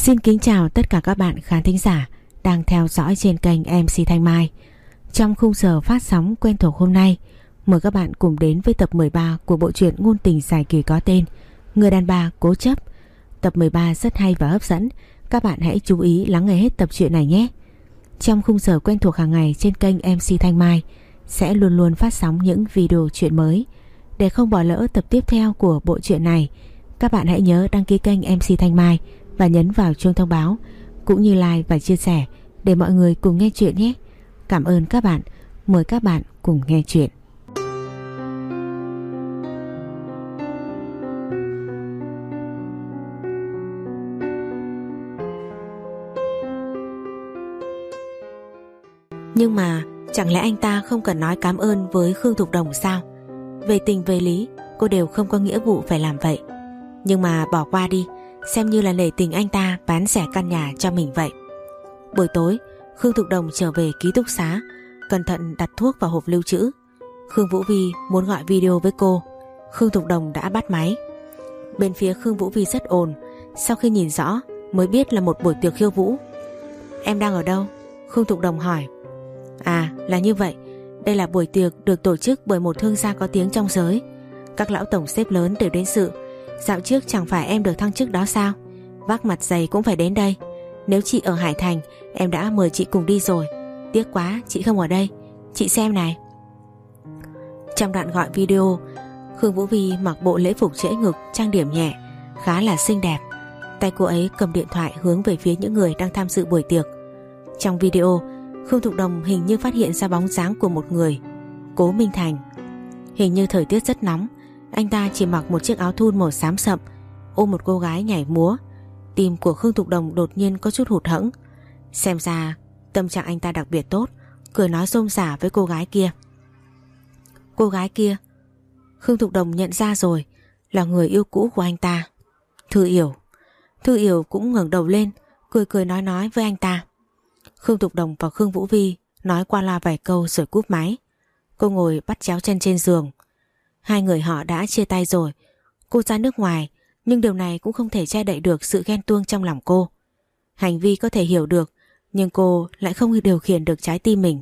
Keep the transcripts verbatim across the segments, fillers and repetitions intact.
Xin kính chào tất cả các bạn khán thính giả đang theo dõi trên kênh em xê Thanh Mai. Trong khung giờ phát sóng quen thuộc hôm nay, mời các bạn cùng đến với tập mười ba của bộ truyện ngôn tình dài kỳ có tên Người đàn bà cố chấp. Tập mười ba rất hay và hấp dẫn, các bạn hãy chú ý lắng nghe hết tập truyện này nhé. Trong khung giờ quen thuộc hàng ngày trên kênh em xê Thanh Mai sẽ luôn luôn phát sóng những video truyện mới. Để không bỏ lỡ tập tiếp theo của bộ truyện này, các bạn hãy nhớ đăng ký kênh em xê Thanh Mai và nhấn vào chuông thông báo cũng như like và chia sẻ để mọi người cùng nghe chuyện nhé. Cảm ơn các bạn. Mời các bạn cùng nghe chuyện. Nhưng mà chẳng lẽ anh ta không cần nói cảm ơn với Khương Thục Đồng sao? Về tình về lý cô đều không có nghĩa vụ phải làm vậy. Nhưng mà bỏ qua đi, xem như là nể tình anh ta bán rẻ căn nhà cho mình vậy. Buổi tối Khương Thục Đồng trở về ký túc xá, cẩn thận đặt thuốc vào hộp lưu trữ. Khương Vũ Vi muốn gọi video với cô, Khương Thục Đồng đã bắt máy. Bên phía Khương Vũ Vi rất ồn, sau khi nhìn rõ mới biết là một buổi tiệc khiêu vũ. Em đang ở đâu? Khương Thục Đồng hỏi. À, là như vậy, đây là buổi tiệc được tổ chức bởi một thương gia có tiếng trong giới. Các lão tổng sếp lớn đều đến dự. Dạo trước chẳng phải em được thăng chức đó sao? Vác mặt dày cũng phải đến đây. Nếu chị ở Hải Thành, em đã mời chị cùng đi rồi. Tiếc quá chị không ở đây. Chị xem này. Trong đoạn gọi video, Khương Vũ Vi mặc bộ lễ phục trễ ngực, trang điểm nhẹ, khá là xinh đẹp. Tay cô ấy cầm điện thoại hướng về phía những người đang tham dự buổi tiệc. Trong video, Khương Thục Đồng hình như phát hiện ra bóng dáng của một người, Cố Minh Thành. Hình như thời tiết rất nóng, anh ta chỉ mặc một chiếc áo thun màu xám sậm, ôm một cô gái nhảy múa. Tim của Khương Thục Đồng đột nhiên có chút hụt hẫng. Xem ra tâm trạng anh ta đặc biệt tốt, cười nói rôm rả với cô gái kia. Cô gái kia Khương Thục Đồng nhận ra rồi, là người yêu cũ của anh ta, Thư Yểu. Thư Yểu cũng ngẩng đầu lên, cười cười nói nói với anh ta. Khương Thục Đồng và Khương Vũ Vi nói qua loa vài câu rồi cúp máy. Cô ngồi bắt chéo chân trên giường. Hai người họ đã chia tay rồi. Cô ra nước ngoài, nhưng điều này cũng không thể che đậy được sự ghen tuông trong lòng cô. Hành vi có thể hiểu được, nhưng cô lại không điều khiển được trái tim mình.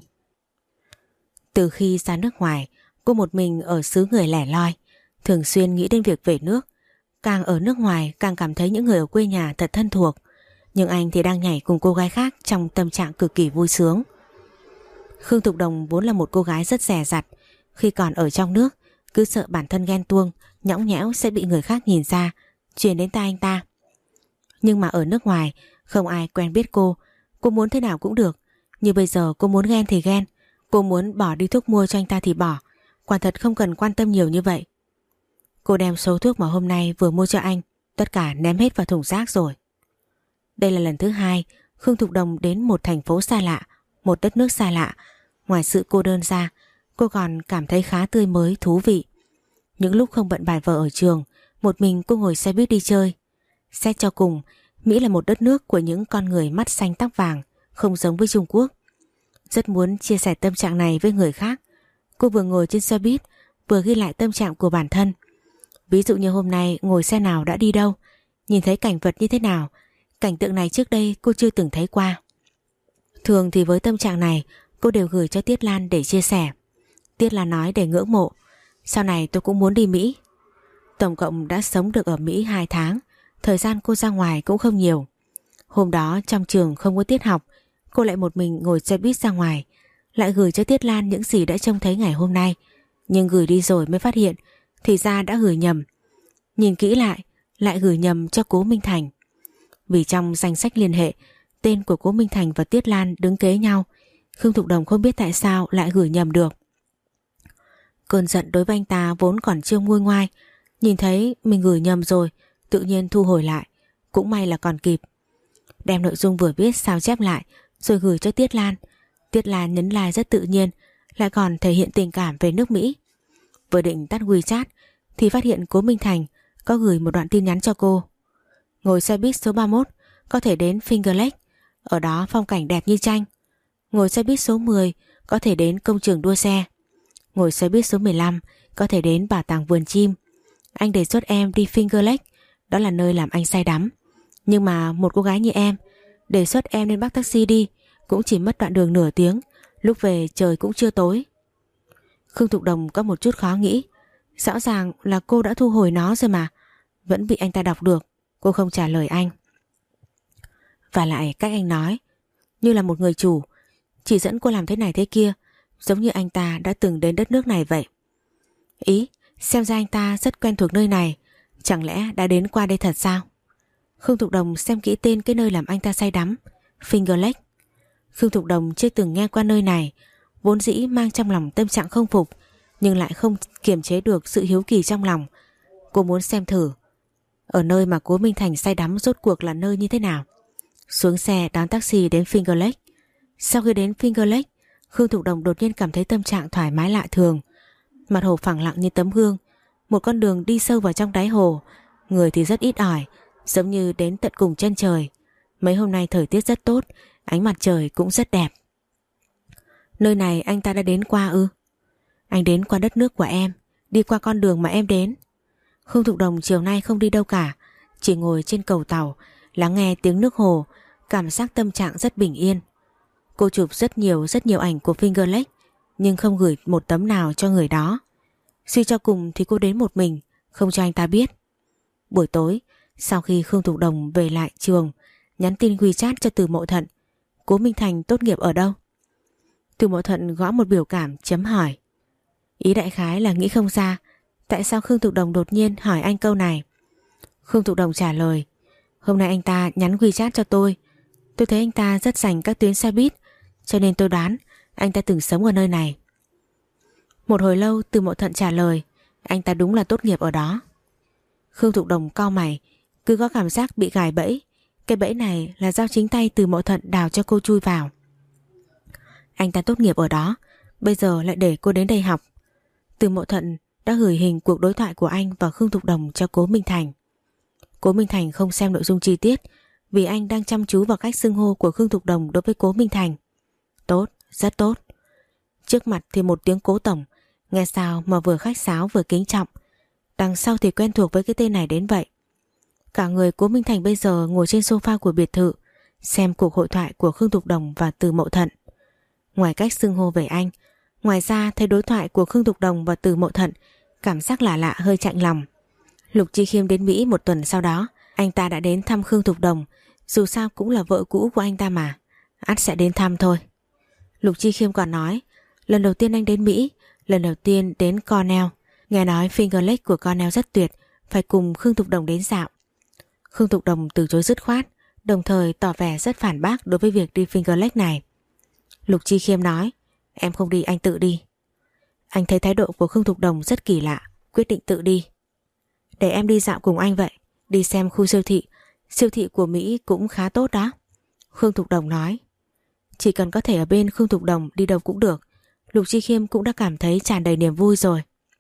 Từ khi ra nước ngoài, cô một mình ở xứ người lẻ loi, thường xuyên nghĩ đến việc về nước. Càng ở nước ngoài càng cảm thấy những người ở quê nhà thật thân thuộc. Nhưng anh thì đang nhảy cùng cô gái khác trong tâm trạng cực kỳ vui sướng. Khương Thục Đồng vốn là một cô gái rất dè dặt. Khi còn ở trong nước, cứ sợ bản thân ghen tuông, nhõng nhẽo sẽ bị người khác nhìn ra, truyền đến tai anh ta. Nhưng mà ở nước ngoài, không ai quen biết cô. Cô muốn thế nào cũng được. Như bây giờ cô muốn ghen thì ghen, cô muốn bỏ đi thuốc mua cho anh ta thì bỏ. Quả thật không cần quan tâm nhiều như vậy. Cô đem số thuốc mà hôm nay vừa mua cho anh, tất cả ném hết vào thùng rác rồi. Đây là lần thứ hai Khương Thục Đồng đến một thành phố xa lạ, một đất nước xa lạ. Ngoài sự cô đơn ra, cô còn cảm thấy khá tươi mới, thú vị. Những lúc không bận bài vở ở trường, một mình cô ngồi xe buýt đi chơi. Xét cho cùng, Mỹ là một đất nước của những con người mắt xanh tóc vàng, không giống với Trung Quốc. Rất muốn chia sẻ tâm trạng này với người khác. Cô vừa ngồi trên xe buýt, vừa ghi lại tâm trạng của bản thân. Ví dụ như hôm nay ngồi xe nào đã đi đâu, nhìn thấy cảnh vật như thế nào. Cảnh tượng này trước đây cô chưa từng thấy qua. Thường thì với tâm trạng này, cô đều gửi cho Tiết Lan để chia sẻ. Tiết Lan nói để ngưỡng mộ. Sau này tôi cũng muốn đi Mỹ. Tổng cộng đã sống được ở Mỹ hai tháng. Thời gian cô ra ngoài cũng không nhiều. Hôm đó trong trường không có tiết học, cô lại một mình ngồi xe buýt ra ngoài, lại gửi cho Tiết Lan những gì đã trông thấy ngày hôm nay. Nhưng gửi đi rồi mới phát hiện, thì ra đã gửi nhầm. Nhìn kỹ lại, lại gửi nhầm cho Cố Minh Thành. Vì trong danh sách liên hệ, tên của Cố Minh Thành và Tiết Lan đứng kế nhau. Khương Thục Đồng không biết tại sao lại gửi nhầm được. Cơn giận đối với anh ta vốn còn chưa nguôi ngoai, nhìn thấy mình gửi nhầm rồi, tự nhiên thu hồi lại. Cũng may là còn kịp. Đem nội dung vừa viết sao chép lại rồi gửi cho Tiết Lan. Tiết Lan nhấn like rất tự nhiên, lại còn thể hiện tình cảm về nước Mỹ. Vừa định tắt WeChat thì phát hiện Cố Minh Thành có gửi một đoạn tin nhắn cho cô. Ngồi xe buýt số ba mươi mốt có thể đến Finger Lake, ở đó phong cảnh đẹp như tranh. Ngồi xe buýt số mười có thể đến công trường đua xe. Ngồi xe buýt số mười lăm có thể đến bảo tàng vườn chim. Anh đề xuất em đi Finger Lake, đó là nơi làm anh say đắm. Nhưng mà một cô gái như em, đề xuất em nên bắt taxi đi, cũng chỉ mất đoạn đường nửa tiếng, lúc về trời cũng chưa tối. Khương Thục Đồng có một chút khó nghĩ. Rõ ràng là cô đã thu hồi nó rồi mà, vẫn bị anh ta đọc được. Cô không trả lời anh. Và lại cách anh nói như là một người chủ, chỉ dẫn cô làm thế này thế kia, giống như anh ta đã từng đến đất nước này vậy. Ý, xem ra anh ta rất quen thuộc nơi này, chẳng lẽ đã đến qua đây thật sao? Khương Thục Đồng xem kỹ tên cái nơi làm anh ta say đắm, Finger Lake. Khương Thục Đồng chưa từng nghe qua nơi này, vốn dĩ mang trong lòng tâm trạng không phục, nhưng lại không kiềm chế được sự hiếu kỳ trong lòng. Cô muốn xem thử ở nơi mà Cố Minh Thành say đắm rốt cuộc là nơi như thế nào. Xuống xe đón taxi đến Finger Lake. Sau khi đến Finger Lake, Khương Thục Đồng đột nhiên cảm thấy tâm trạng thoải mái lạ thường. Mặt hồ phẳng lặng như tấm gương, một con đường đi sâu vào trong đáy hồ, người thì rất ít ỏi, giống như đến tận cùng chân trời. Mấy hôm nay thời tiết rất tốt, ánh mặt trời cũng rất đẹp. Nơi này anh ta đã đến qua ư? Anh đến qua đất nước của em, đi qua con đường mà em đến. Khương Thục Đồng chiều nay không đi đâu cả, chỉ ngồi trên cầu tàu, lắng nghe tiếng nước hồ, cảm giác tâm trạng rất bình yên. Cô chụp rất nhiều rất nhiều ảnh của Finger Lake, nhưng không gửi một tấm nào cho người đó. Suy cho cùng thì cô đến một mình, không cho anh ta biết. Buổi tối, sau khi Khương Thục Đồng về lại trường, nhắn tin WeChat cho Từ Mậu Thận. Cố Minh Thành tốt nghiệp ở đâu? Từ Mậu Thận gõ một biểu cảm chấm hỏi. Ý đại khái là nghĩ không ra tại sao Khương Thục Đồng đột nhiên hỏi anh câu này. Khương Thục Đồng trả lời, hôm nay anh ta nhắn WeChat cho tôi. Tôi thấy anh ta rất dành các tuyến xe buýt, cho nên tôi đoán anh ta từng sống ở nơi này. Một hồi lâu Từ Mậu Thận trả lời, anh ta đúng là tốt nghiệp ở đó. Khương Thục Đồng cau mày, cứ có cảm giác bị gài bẫy. Cái bẫy này là do chính tay Từ Mậu Thận đào cho cô chui vào. Anh ta tốt nghiệp ở đó, bây giờ lại để cô đến đây học. Từ Mậu Thận đã gửi hình cuộc đối thoại của anh và Khương Thục Đồng cho Cố Minh Thành. Cố Minh Thành không xem nội dung chi tiết, vì anh đang chăm chú vào cách xưng hô của Khương Thục Đồng đối với Cố Minh Thành. Tốt, rất tốt. Trước mặt thì một tiếng Cố Tổng, nghe sao mà vừa khách sáo vừa kính trọng. Đằng sau thì quen thuộc với cái tên này đến vậy. Cả người Cố Minh Thành bây giờ ngồi trên sofa của biệt thự, xem cuộc hội thoại của Khương Thục Đồng và Từ Mậu Thận. Ngoài cách xưng hô về anh, ngoài ra thấy đối thoại của Khương Thục Đồng và Từ Mậu Thận, cảm giác lạ lạ hơi chạnh lòng. Lục Chi Khiêm đến Mỹ một tuần sau đó, anh ta đã đến thăm Khương Thục Đồng, dù sao cũng là vợ cũ của anh ta mà, ắt sẽ đến thăm thôi. Lục Chi Khiêm còn nói, lần đầu tiên anh đến Mỹ, lần đầu tiên đến Cornell, nghe nói Finger Lake của Cornell rất tuyệt, phải cùng Khương Thục Đồng đến dạo. Khương Thục Đồng từ chối dứt khoát, đồng thời tỏ vẻ rất phản bác đối với việc đi Finger Lake này. Lục Chi Khiêm nói, em không đi anh tự đi. Anh thấy thái độ của Khương Thục Đồng rất kỳ lạ, quyết định tự đi. Để em đi dạo cùng anh vậy, đi xem khu siêu thị, siêu thị của Mỹ cũng khá tốt đó. Khương Thục Đồng nói. Chỉ cần có thể ở bên Khương Thục Đồng đi đâu cũng được, Lục Chi Khiêm cũng đã cảm thấy tràn đầy niềm vui rồi.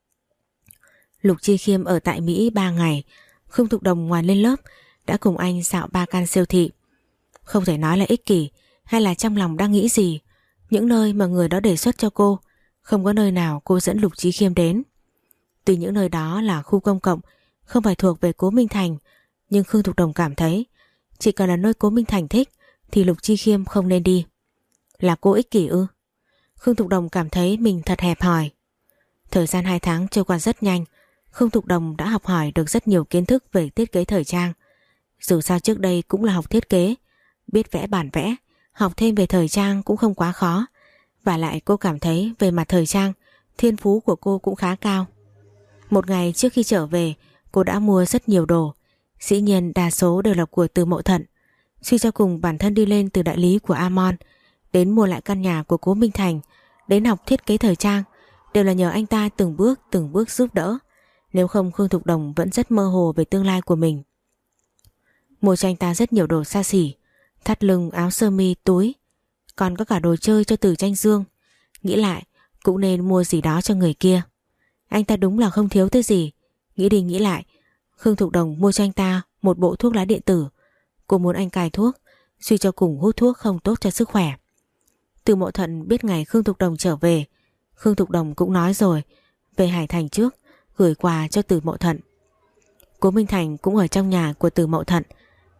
Lục Chi Khiêm ở tại Mỹ ba ngày, Khương Thục Đồng ngoài lên lớp đã cùng anh dạo ba căn siêu thị. Không thể nói là ích kỷ hay là trong lòng đang nghĩ gì, những nơi mà người đó đề xuất cho cô, không có nơi nào cô dẫn Lục Chi Khiêm đến. Tuy những nơi đó là khu công cộng, không phải thuộc về Cố Minh Thành, nhưng Khương Thục Đồng cảm thấy chỉ cần là nơi Cố Minh Thành thích thì Lục Chi Khiêm không nên đi. Là cô ích kỷ ư? Khương Thục Đồng cảm thấy mình thật hẹp hòi. Thời gian hai tháng trôi qua rất nhanh, Khương Thục Đồng đã học hỏi được rất nhiều kiến thức về thiết kế thời trang. Dù sao trước đây cũng là học thiết kế, biết vẽ bản vẽ, học thêm về thời trang cũng không quá khó. Và lại cô cảm thấy về mặt thời trang, thiên phú của cô cũng khá cao. Một ngày trước khi trở về, cô đã mua rất nhiều đồ. Dĩ nhiên đa số đều là của Từ Mậu Thận. Suy cho cùng bản thân đi lên từ đại lý của Amon, đến mua lại căn nhà của Cố Minh Thành, đến học thiết kế thời trang, đều là nhờ anh ta từng bước từng bước giúp đỡ. Nếu không Khương Thục Đồng vẫn rất mơ hồ về tương lai của mình. Mua cho anh ta rất nhiều đồ xa xỉ, thắt lưng, áo sơ mi, túi, còn có cả đồ chơi cho Từ Tranh Dương. Nghĩ lại cũng nên mua gì đó cho người kia. Anh ta đúng là không thiếu tới gì. Nghĩ đi nghĩ lại, Khương Thục Đồng mua cho anh ta một bộ thuốc lá điện tử. Cô muốn anh cai thuốc, suy cho cùng hút thuốc không tốt cho sức khỏe. Từ Mậu Thận biết ngày Khương Thục Đồng trở về, Khương Thục Đồng cũng nói rồi, về Hải Thành trước, gửi quà cho Từ Mậu Thận. Cố Minh Thành cũng ở trong nhà của Từ Mậu Thận.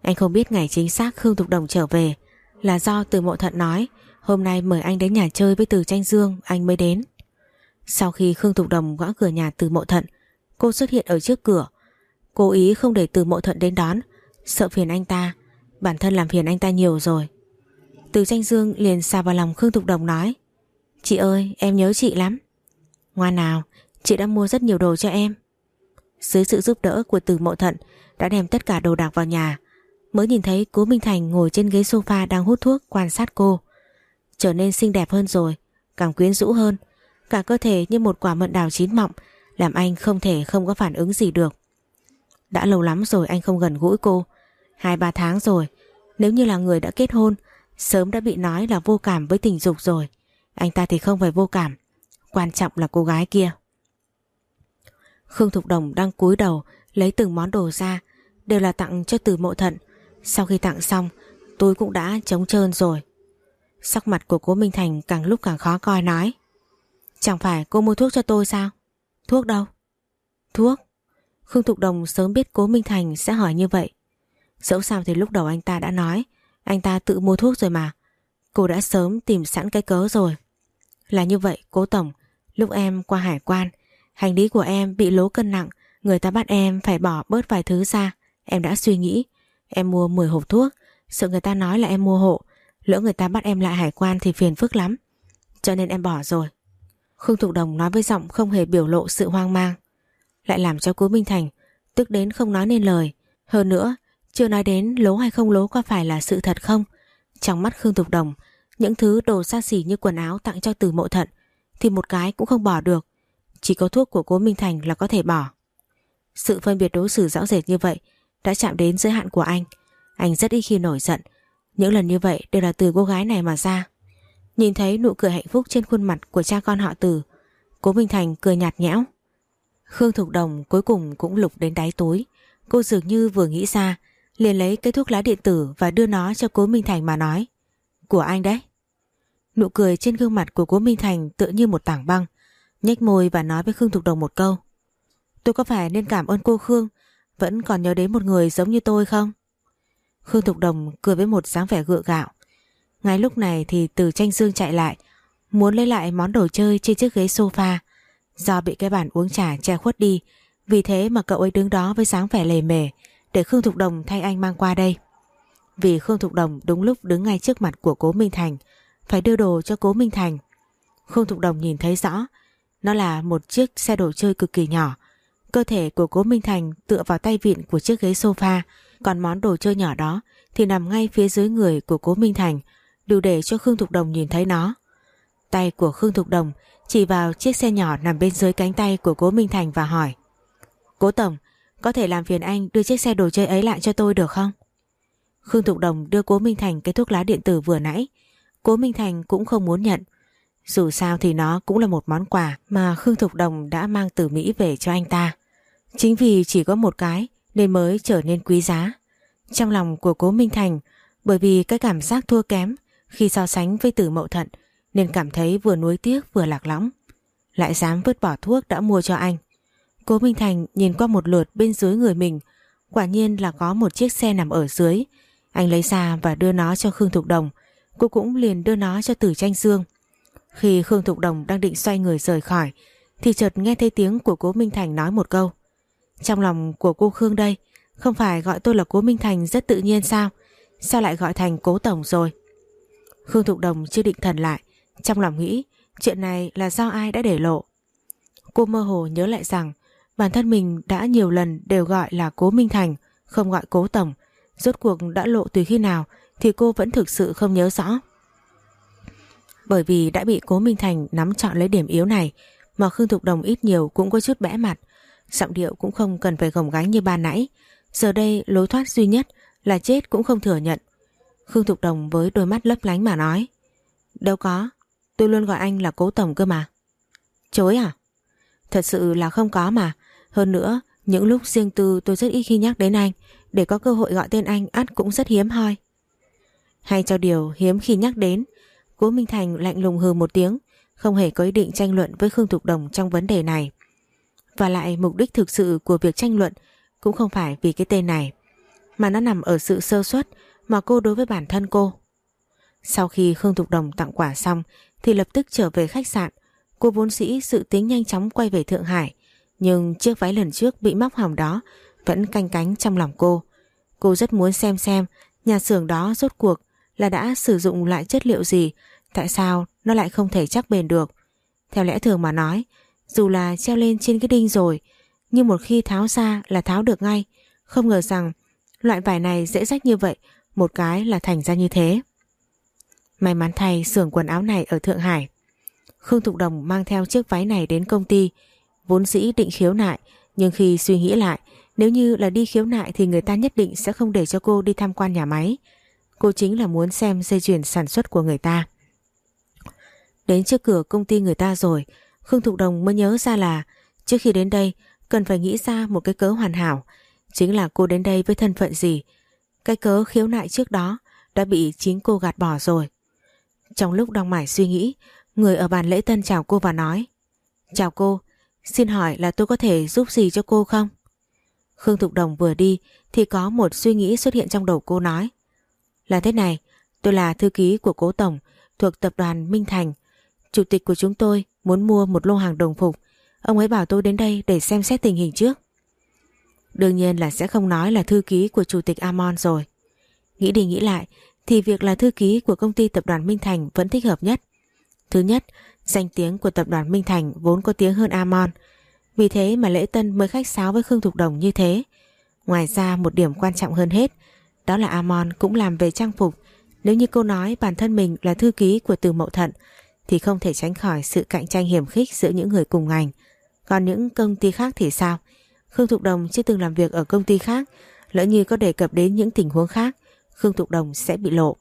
Anh không biết ngày chính xác Khương Thục Đồng trở về, là do Từ Mộ Thận nói hôm nay mời anh đến nhà chơi với Từ Tranh Dương anh mới đến. Sau khi Khương Thục Đồng gõ cửa nhà Từ Mộ Thận, cô xuất hiện ở trước cửa, cố ý không để Từ Mộ Thận đến đón, sợ phiền anh ta, bản thân làm phiền anh ta nhiều rồi. Từ Tranh Dương liền xà vào lòng Khương Thục Đồng nói: Chị ơi, em nhớ chị lắm. Ngoan nào, chị đã mua rất nhiều đồ cho em. Dưới sự giúp đỡ của Từ Mộ Thận đã đem tất cả đồ đạc vào nhà, mới nhìn thấy Cố Minh Thành ngồi trên ghế sofa đang hút thuốc quan sát cô. Trở nên xinh đẹp hơn rồi, càng quyến rũ hơn, cả cơ thể như một quả mận đào chín mọng, làm anh không thể không có phản ứng gì được. Đã lâu lắm rồi anh không gần gũi cô, hai ba tháng rồi. Nếu như là người đã kết hôn, sớm đã bị nói là vô cảm với tình dục rồi. Anh ta thì không phải vô cảm, quan trọng là cô gái kia. Khương Thục Đồng đang cúi đầu lấy từng món đồ ra, đều là tặng cho Từ Mộ Thận. Sau khi tặng xong, tôi cũng đã trống trơn rồi. Sắc mặt của Cố Minh Thành càng lúc càng khó coi, nói: Chẳng phải cô mua thuốc cho tôi sao? Thuốc đâu? Thuốc? Khương Thục Đồng sớm biết Cố Minh Thành sẽ hỏi như vậy. Dẫu sao thì lúc đầu anh ta đã nói anh ta tự mua thuốc rồi mà. Cô đã sớm tìm sẵn cái cớ rồi. Là như vậy Cố Tổng, lúc em qua hải quan, hành lý của em bị lố cân nặng, người ta bắt em phải bỏ bớt vài thứ ra. Em đã suy nghĩ, em mua mười hộp thuốc, sợ người ta nói là em mua hộ, lỡ người ta bắt em lại hải quan thì phiền phức lắm, cho nên em bỏ rồi. Khương Thục Đồng nói với giọng không hề biểu lộ sự hoang mang, lại làm cho Cố Minh Thành tức đến không nói nên lời. Hơn nữa, chưa nói đến lố hay không lố có phải là sự thật không. Trong mắt Khương Thục Đồng, những thứ đồ xa xỉ như quần áo tặng cho Từ Mộ Thận thì một cái cũng không bỏ được, chỉ có thuốc của Cố Minh Thành là có thể bỏ. Sự phân biệt đối xử rõ rệt như vậy đã chạm đến giới hạn của anh. Anh rất ít khi nổi giận, những lần như vậy đều là từ cô gái này mà ra. Nhìn thấy nụ cười hạnh phúc trên khuôn mặt của cha con họ Từ, Cố Minh Thành cười nhạt nhẽo. Khương Thục Đồng cuối cùng cũng lục đến đáy túi. Cô dường như vừa nghĩ ra, liền lấy cái thuốc lá điện tử và đưa nó cho Cố Minh Thành mà nói: Của anh đấy. Nụ cười trên gương mặt của Cố Minh Thành tựa như một tảng băng, nhếch môi và nói với Khương Thục Đồng một câu: Tôi có phải nên cảm ơn cô Khương vẫn còn nhớ đến một người giống như tôi không? Khương Thục Đồng cười với một dáng vẻ gượng gạo. Ngay lúc này thì Từ Tranh Dương chạy lại, muốn lấy lại món đồ chơi trên chiếc ghế sofa. Do bị cái bàn uống trà che khuất đi, vì thế mà cậu ấy đứng đó với dáng vẻ lề mề, để Khương Thục Đồng thay anh mang qua đây. Vì Khương Thục Đồng đúng lúc đứng ngay trước mặt của Cố Minh Thành, phải đưa đồ cho Cố Minh Thành. Khương Thục Đồng nhìn thấy rõ, nó là một chiếc xe đồ chơi cực kỳ nhỏ. Cơ thể của Cố Minh Thành tựa vào tay vịn của chiếc ghế sofa, còn món đồ chơi nhỏ đó thì nằm ngay phía dưới người của Cố Minh Thành, đủ để cho Khương Thục Đồng nhìn thấy nó. Tay của Khương Thục Đồng chỉ vào chiếc xe nhỏ nằm bên dưới cánh tay của Cố Minh Thành và hỏi: Cố Tổng, có thể làm phiền anh đưa chiếc xe đồ chơi ấy lại cho tôi được không? Khương Thục Đồng đưa Cố Minh Thành cái thuốc lá điện tử vừa nãy. Cố Minh Thành cũng không muốn nhận. Dù sao thì nó cũng là một món quà mà Khương Thục Đồng đã mang từ Mỹ về cho anh ta. Chính vì chỉ có một cái nên mới trở nên quý giá. Trong lòng của Cố Minh Thành, bởi vì cái cảm giác thua kém khi so sánh với Từ Mộ Thận, nên cảm thấy vừa nuối tiếc vừa lạc lõng. Lại dám vứt bỏ thuốc đã mua cho anh. Cố Minh Thành nhìn qua một lượt bên dưới người mình, quả nhiên là có một chiếc xe nằm ở dưới. Anh lấy ra và đưa nó cho Khương Thục Đồng. Cô cũng liền đưa nó cho Từ Tranh Dương. Khi Khương Thục Đồng đang định xoay người rời khỏi, thì chợt nghe thấy tiếng của Cố Minh Thành nói một câu: Trong lòng của cô Khương đây, không phải gọi tôi là Cố Minh Thành rất tự nhiên sao? Sao lại gọi thành Cố Tổng rồi? Khương Thục Đồng chưa định thần lại, trong lòng nghĩ chuyện này là do ai đã để lộ. Cô mơ hồ nhớ lại rằng bản thân mình đã nhiều lần đều gọi là Cố Minh Thành, không gọi Cố Tổng. Rốt cuộc đã lộ từ khi nào thì cô vẫn thực sự không nhớ rõ. Bởi vì đã bị Cố Minh Thành nắm trọn lấy điểm yếu này mà Khương Thục Đồng ít nhiều cũng có chút bẽ mặt. Giọng điệu cũng không cần phải gồng gánh như ban nãy. Giờ đây lối thoát duy nhất là chết cũng không thừa nhận. Khương Thục Đồng với đôi mắt lấp lánh mà nói: Đâu có, tôi luôn gọi anh là Cố Tổng cơ mà. Chối à? Thật sự là không có mà. Hơn nữa, những lúc riêng tư tôi rất ít khi nhắc đến anh, để có cơ hội gọi tên anh ắt cũng rất hiếm hoi. Hay cho điều hiếm khi nhắc đến, Cố Minh Thành lạnh lùng hừ một tiếng, không hề có ý định tranh luận với Khương Thục Đồng trong vấn đề này. Và lại mục đích thực sự của việc tranh luận cũng không phải vì cái tên này. mà nó nằm ở sự sơ suất mà cô đối với bản thân cô. Sau khi Khương Thục Đồng tặng quà xong thì lập tức trở về khách sạn. Cô vốn dĩ dự tính nhanh chóng quay về Thượng Hải, nhưng chiếc váy lần trước bị móc hỏng đó vẫn canh cánh trong lòng cô. Cô rất muốn xem xem nhà xưởng đó rốt cuộc là đã sử dụng loại chất liệu gì, tại sao nó lại không thể chắc bền được. Theo lẽ thường mà nói, dù là treo lên trên cái đinh rồi, nhưng một khi tháo ra là tháo được ngay. Không ngờ rằng loại vải này dễ rách như vậy, một cái là thành ra như thế. May mắn thay xưởng quần áo này ở Thượng Hải. Khương Thục Đồng mang theo chiếc váy này đến công ty, vốn dĩ định khiếu nại, nhưng khi suy nghĩ lại, nếu như là đi khiếu nại thì người ta nhất định sẽ không để cho cô đi tham quan nhà máy. Cô chính là muốn xem dây chuyền sản xuất của người ta. Đến trước cửa công ty người ta rồi, Khương Thục Đồng mới nhớ ra là trước khi đến đây cần phải nghĩ ra một cái cớ hoàn hảo. Chính là cô đến đây với thân phận gì. Cái cớ khiếu nại trước đó đã bị chính cô gạt bỏ rồi. Trong lúc đang mải suy nghĩ, người ở bàn lễ tân chào cô và nói: "Chào cô, xin hỏi là tôi có thể giúp gì cho cô không?" Khương Thục Đồng vừa đi thì có một suy nghĩ xuất hiện trong đầu cô, nói: "Là thế này, tôi là thư ký của Cố Tổng thuộc tập đoàn Minh Thành. Chủ tịch của chúng tôi muốn mua một lô hàng đồng phục. Ông ấy bảo tôi đến đây để xem xét tình hình trước." Đương nhiên là sẽ không nói là thư ký của Chủ tịch Amon rồi. Nghĩ đi nghĩ lại thì việc là thư ký của công ty tập đoàn Minh Thành vẫn thích hợp nhất. Thứ nhất, danh tiếng của tập đoàn Minh Thành vốn có tiếng hơn Amon. Vì thế mà lễ tân mới khách sáo với Khương Thục Đồng như thế. Ngoài ra một điểm quan trọng hơn hết, đó là Amon cũng làm về trang phục. Nếu như cô nói bản thân mình là thư ký của Từ Mậu Thận thì không thể tránh khỏi sự cạnh tranh hiểm khích giữa những người cùng ngành. Còn những công ty khác thì sao? Khương Thục Đồng chưa từng làm việc ở công ty khác, lỡ như có đề cập đến những tình huống khác, Khương Thục Đồng sẽ bị lộ.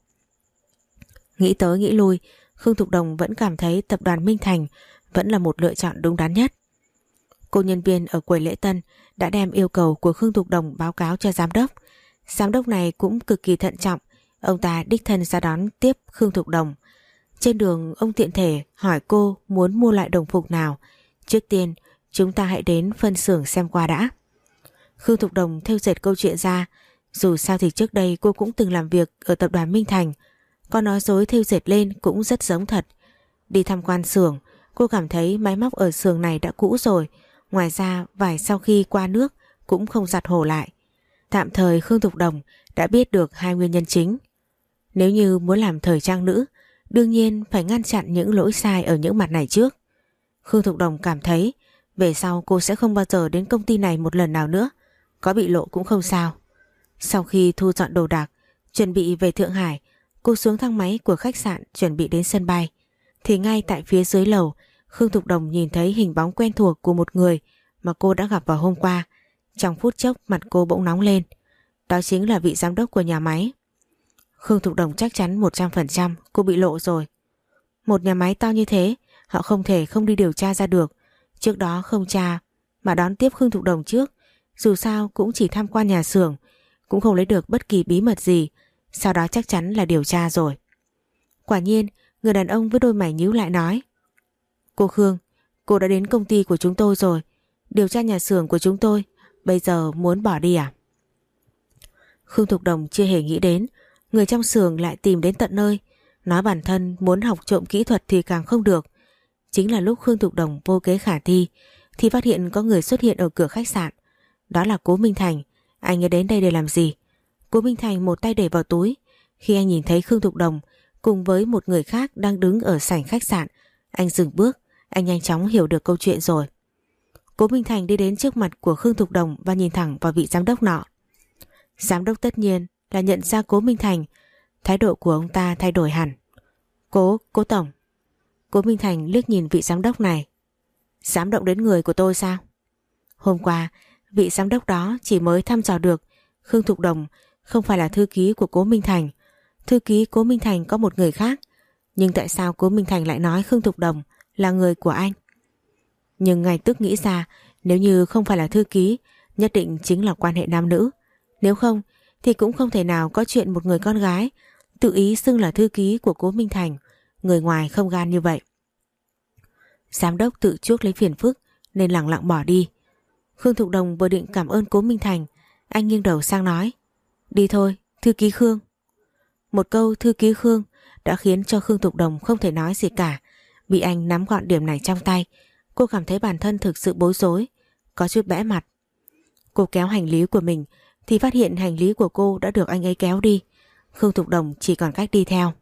Nghĩ tới nghĩ lui, Khương Thục Đồng vẫn cảm thấy tập đoàn Minh Thành vẫn là một lựa chọn đúng đắn nhất. Cô nhân viên ở quầy lễ tân đã đem yêu cầu của Khương Thục Đồng báo cáo cho giám đốc. Giám đốc này cũng cực kỳ thận trọng, ông ta đích thân ra đón tiếp Khương Thục Đồng. Trên đường ông tiện thể hỏi cô muốn mua lại đồng phục nào. Trước tiên chúng ta hãy đến phân xưởng xem qua đã. Khương Thục Đồng thêu dệt câu chuyện ra. Dù sao thì trước đây cô cũng từng làm việc ở tập đoàn Minh Thành, có nói dối thêu dệt lên cũng rất giống thật. Đi tham quan xưởng, cô cảm thấy máy móc ở xưởng này đã cũ rồi. Ngoài ra vải sau khi qua nước cũng không giặt hồ lại. Tạm thời Khương Thục Đồng đã biết được hai nguyên nhân chính. Nếu như muốn làm thời trang nữ, đương nhiên phải ngăn chặn những lỗi sai ở những mặt này trước. Khương Thục Đồng cảm thấy về sau cô sẽ không bao giờ đến công ty này một lần nào nữa, có bị lộ cũng không sao. Sau khi thu dọn đồ đạc, chuẩn bị về Thượng Hải, cô xuống thang máy của khách sạn chuẩn bị đến sân bay. Thì ngay tại phía dưới lầu, Khương Thục Đồng nhìn thấy hình bóng quen thuộc của một người mà cô đã gặp vào hôm qua. Trong phút chốc mặt cô bỗng nóng lên. Đó chính là vị giám đốc của nhà máy. Khương Thục Đồng chắc chắn một trăm phần trăm cô bị lộ rồi. Một nhà máy to như thế, họ không thể không đi điều tra ra được. Trước đó không tra mà đón tiếp Khương Thục Đồng trước, dù sao cũng chỉ tham quan nhà xưởng, cũng không lấy được bất kỳ bí mật gì. Sau đó chắc chắn là điều tra rồi. Quả nhiên, người đàn ông với đôi mày nhíu lại nói: "Cô Khương, cô đã đến công ty của chúng tôi rồi, điều tra nhà xưởng của chúng tôi, bây giờ muốn bỏ đi à?" Khương Thục Đồng chưa hề nghĩ đến người trong xưởng lại tìm đến tận nơi, nói bản thân muốn học trộm kỹ thuật thì càng không được. Chính là lúc Khương Thục Đồng vô kế khả thi thì phát hiện có người xuất hiện ở cửa khách sạn. Đó là Cố Minh Thành. Anh ấy đến đây để làm gì? Cố Minh Thành một tay để vào túi. Khi anh nhìn thấy Khương Thục Đồng cùng với một người khác đang đứng ở sảnh khách sạn, anh dừng bước. Anh nhanh chóng hiểu được câu chuyện rồi. Cố Minh Thành đi đến trước mặt của Khương Thục Đồng và nhìn thẳng vào vị giám đốc nọ. Giám đốc tất nhiên là nhận ra Cố Minh Thành. Thái độ của ông ta thay đổi hẳn. Cố, Cố Tổng. Cố Minh Thành liếc nhìn vị giám đốc này. Dám động đến người của tôi sao? Hôm qua vị giám đốc đó chỉ mới thăm dò được Khương Thục Đồng không phải là thư ký của Cố Minh Thành. Thư ký Cố Minh Thành có một người khác. Nhưng tại sao Cố Minh Thành lại nói Khương Thục Đồng là người của anh? Nhưng ngay tức nghĩ ra, nếu như không phải là thư ký, nhất định chính là quan hệ nam nữ. Nếu không thì cũng không thể nào có chuyện một người con gái tự ý xưng là thư ký của Cố Minh Thành. Người ngoài không gan như vậy. Giám đốc tự chuốc lấy phiền phức nên lẳng lặng bỏ đi. Khương Thục Đồng vừa định cảm ơn Cố Minh Thành, anh nghiêng đầu sang nói: Đi thôi, thư ký Khương. Một câu thư ký Khương đã khiến cho Khương Thục Đồng không thể nói gì cả. Bị anh nắm gọn điểm này trong tay, cô cảm thấy bản thân thực sự bối rối, có chút bẽ mặt. Cô kéo hành lý của mình thì phát hiện hành lý của cô đã được anh ấy kéo đi. Khương Thục Đồng chỉ còn cách đi theo.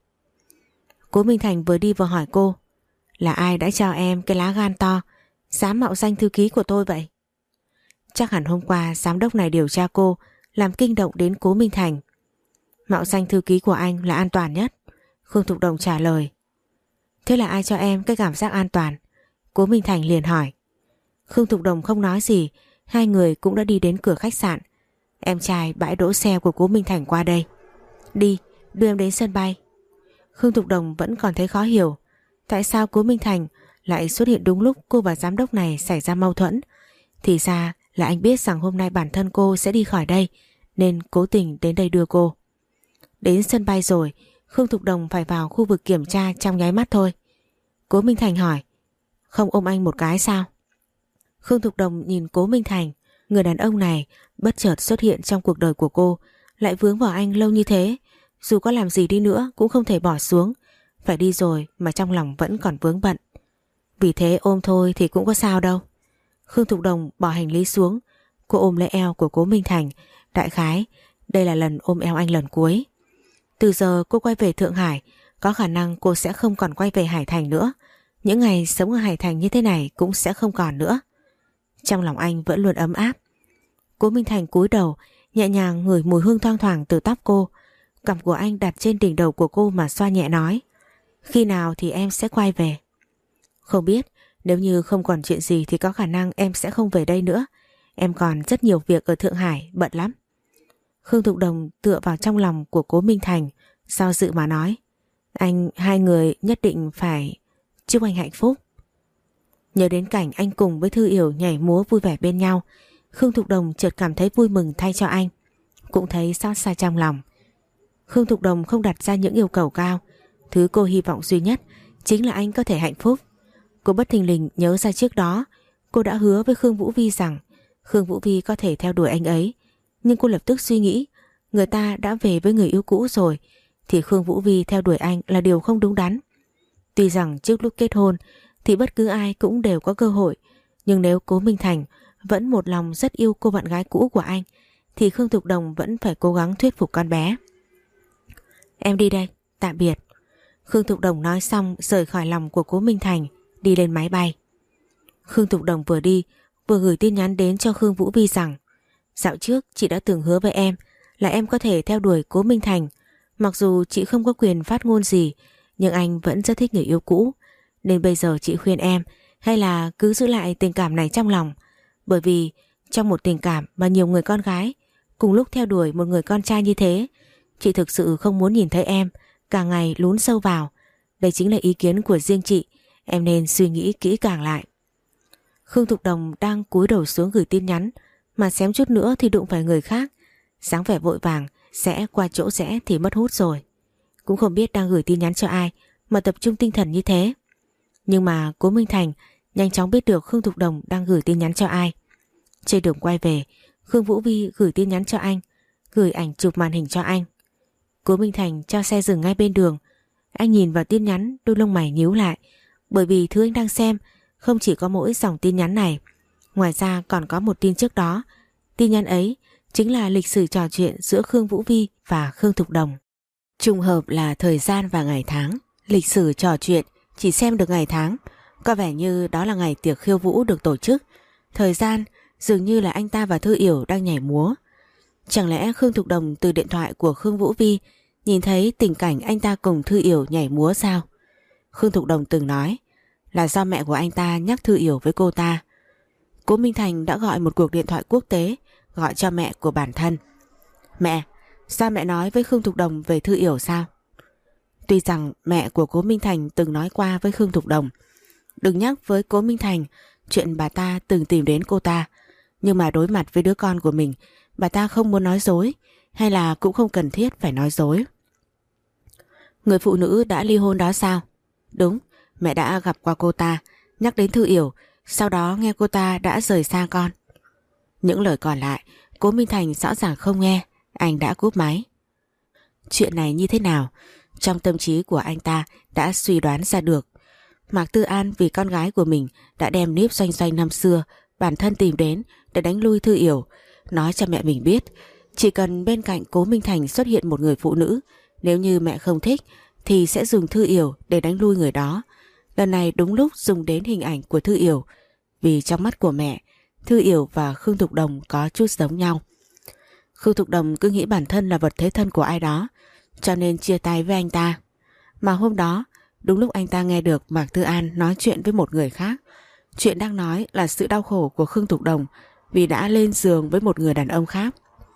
Cố Minh Thành vừa đi vừa hỏi cô, là ai đã cho em cái lá gan to, dám mạo danh thư ký của tôi vậy? Chắc hẳn hôm qua giám đốc này điều tra cô, làm kinh động đến Cố Minh Thành. Mạo danh thư ký của anh là an toàn nhất, Khương Thục Đồng trả lời. Thế là ai cho em cái cảm giác an toàn? Cố Minh Thành liền hỏi. Khương Thục Đồng không nói gì, hai người cũng đã đi đến cửa khách sạn. Em trai bãi đỗ xe của Cố Minh Thành qua đây. Đi, đưa em đến sân bay. Khương Thục Đồng vẫn còn thấy khó hiểu, tại sao Cố Minh Thành lại xuất hiện đúng lúc cô và giám đốc này xảy ra mâu thuẫn. Thì ra là anh biết rằng hôm nay bản thân cô sẽ đi khỏi đây, nên cố tình đến đây đưa cô. Đến sân bay rồi, Khương Thục Đồng phải vào khu vực kiểm tra trong nháy mắt thôi. Cố Minh Thành hỏi, không ôm anh một cái sao? Khương Thục Đồng nhìn Cố Minh Thành, người đàn ông này bất chợt xuất hiện trong cuộc đời của cô, lại vướng vào anh lâu như thế, dù có làm gì đi nữa cũng không thể bỏ xuống. Phải đi rồi mà trong lòng vẫn còn vướng bận. Vì thế ôm thôi thì cũng có sao đâu. Khương Thục Đồng bỏ hành lý xuống, cô ôm lấy eo của Cố Minh Thành. Đại khái đây là lần ôm eo anh lần cuối. Từ giờ cô quay về Thượng Hải, có khả năng cô sẽ không còn quay về Hải Thành nữa. Những ngày sống ở Hải Thành như thế này cũng sẽ không còn nữa. Trong lòng anh vẫn luôn ấm áp. Cố Minh Thành cúi đầu, nhẹ nhàng ngửi mùi hương thoang thoảng từ tóc cô. Cằm của anh đặt trên đỉnh đầu của cô mà xoa nhẹ nói, khi nào thì em sẽ quay về? Không biết, nếu như không còn chuyện gì thì có khả năng em sẽ không về đây nữa. Em còn rất nhiều việc ở Thượng Hải, bận lắm. Khương Thục Đồng tựa vào trong lòng của Cố Minh Thành, do dự mà nói, anh, hai người nhất định phải chúc anh hạnh phúc. Nhớ đến cảnh anh cùng với Thư Yểu nhảy múa vui vẻ bên nhau, Khương Thục Đồng chợt cảm thấy vui mừng thay cho anh, cũng thấy xót xa trong lòng. Khương Thục Đồng không đặt ra những yêu cầu cao, thứ cô hy vọng duy nhất chính là anh có thể hạnh phúc. Cô bất thình lình nhớ ra trước đó cô đã hứa với Khương Vũ Vi rằng Khương Vũ Vi có thể theo đuổi anh ấy, nhưng cô lập tức suy nghĩ, người ta đã về với người yêu cũ rồi thì Khương Vũ Vi theo đuổi anh là điều không đúng đắn. Tuy rằng trước lúc kết hôn thì bất cứ ai cũng đều có cơ hội, nhưng nếu Cố Minh Thành vẫn một lòng rất yêu cô bạn gái cũ của anh thì Khương Thục Đồng vẫn phải cố gắng thuyết phục con bé. Em đi đây, tạm biệt. Khương Thục Đồng nói xong rời khỏi lòng của Cố Minh Thành, đi lên máy bay. Khương Thục Đồng vừa đi vừa gửi tin nhắn đến cho Khương Vũ Vi rằng, dạo trước chị đã từng hứa với em là em có thể theo đuổi Cố Minh Thành. Mặc dù chị không có quyền phát ngôn gì, nhưng anh vẫn rất thích người yêu cũ, nên bây giờ chị khuyên em hay là cứ giữ lại tình cảm này trong lòng. Bởi vì trong một tình cảm mà nhiều người con gái cùng lúc theo đuổi một người con trai như thế, chị thực sự không muốn nhìn thấy em càng ngày lún sâu vào. Đây chính là ý kiến của riêng chị, em nên suy nghĩ kỹ càng lại. Khương Thục Đồng đang cúi đầu xuống gửi tin nhắn, mà xém chút nữa thì đụng phải người khác. Dáng vẻ vội vàng sẽ qua chỗ rẽ thì mất hút rồi. Cũng không biết đang gửi tin nhắn cho ai mà tập trung tinh thần như thế. Nhưng mà Cố Minh Thành nhanh chóng biết được Khương Thục Đồng đang gửi tin nhắn cho ai. Trên đường quay về, Khương Vũ Vi gửi tin nhắn cho anh, gửi ảnh chụp màn hình cho anh. Cố Minh Thành cho xe dừng ngay bên đường. Anh nhìn vào tin nhắn, đôi lông mày nhíu lại, bởi vì thứ anh đang xem không chỉ có mỗi dòng tin nhắn này, ngoài ra còn có một tin trước đó. Tin nhắn ấy chính là lịch sử trò chuyện giữa Khương Vũ Vi và Khương Thục Đồng. Trùng hợp là thời gian và ngày tháng. Lịch sử trò chuyện chỉ xem được ngày tháng, có vẻ như đó là ngày tiệc khiêu vũ được tổ chức. Thời gian dường như là anh ta và Thư Yểu đang nhảy múa. Chẳng lẽ Khương Thục Đồng từ điện thoại của Khương Vũ Vi nhìn thấy tình cảnh anh ta cùng Thư Yểu nhảy múa sao? Khương Thục Đồng từng nói là do mẹ của anh ta nhắc Thư Yểu với cô ta. Cố Minh Thành đã gọi một cuộc điện thoại quốc tế, gọi cho mẹ của bản thân. Mẹ, sao mẹ nói với Khương Thục Đồng về Thư Yểu sao? Tuy rằng mẹ của Cố Minh Thành từng nói qua với Khương Thục Đồng, đừng nhắc với Cố Minh Thành chuyện bà ta từng tìm đến cô ta, nhưng mà đối mặt với đứa con của mình, bà ta không muốn nói dối, hay là cũng không cần thiết phải nói dối. Người phụ nữ đã ly hôn đó sao? Đúng, mẹ đã gặp qua cô ta, nhắc đến Thư Yểu, sau đó nghe cô ta đã rời xa con. Những lời còn lại Cố Minh Thành rõ ràng không nghe, Anh đã cúp máy. Chuyện này như thế nào? Trong tâm trí của anh ta đã suy đoán ra được. Mạc Tư An vì con gái của mình đã đem nếp doanh doanh năm xưa bản thân tìm đến để đánh lui Thư Yểu, nói cho mẹ mình biết chỉ cần bên cạnh Cố Minh Thành xuất hiện một người phụ nữ, nếu như mẹ không thích thì sẽ dùng Thư Yểu để đánh lui người đó. Lần này đúng lúc dùng đến hình ảnh của Thư Yểu, vì trong mắt của mẹ, Thư Yểu và Khương Thục Đồng có chút giống nhau. Khương Thục Đồng cứ nghĩ bản thân là vật thế thân của ai đó, cho nên chia tay với anh ta. Mà hôm đó, đúng lúc anh ta nghe được Mạc Tư An nói chuyện với một người khác. Chuyện đang nói là sự đau khổ của Khương Thục Đồng vì đã lên giường với một người đàn ông khác.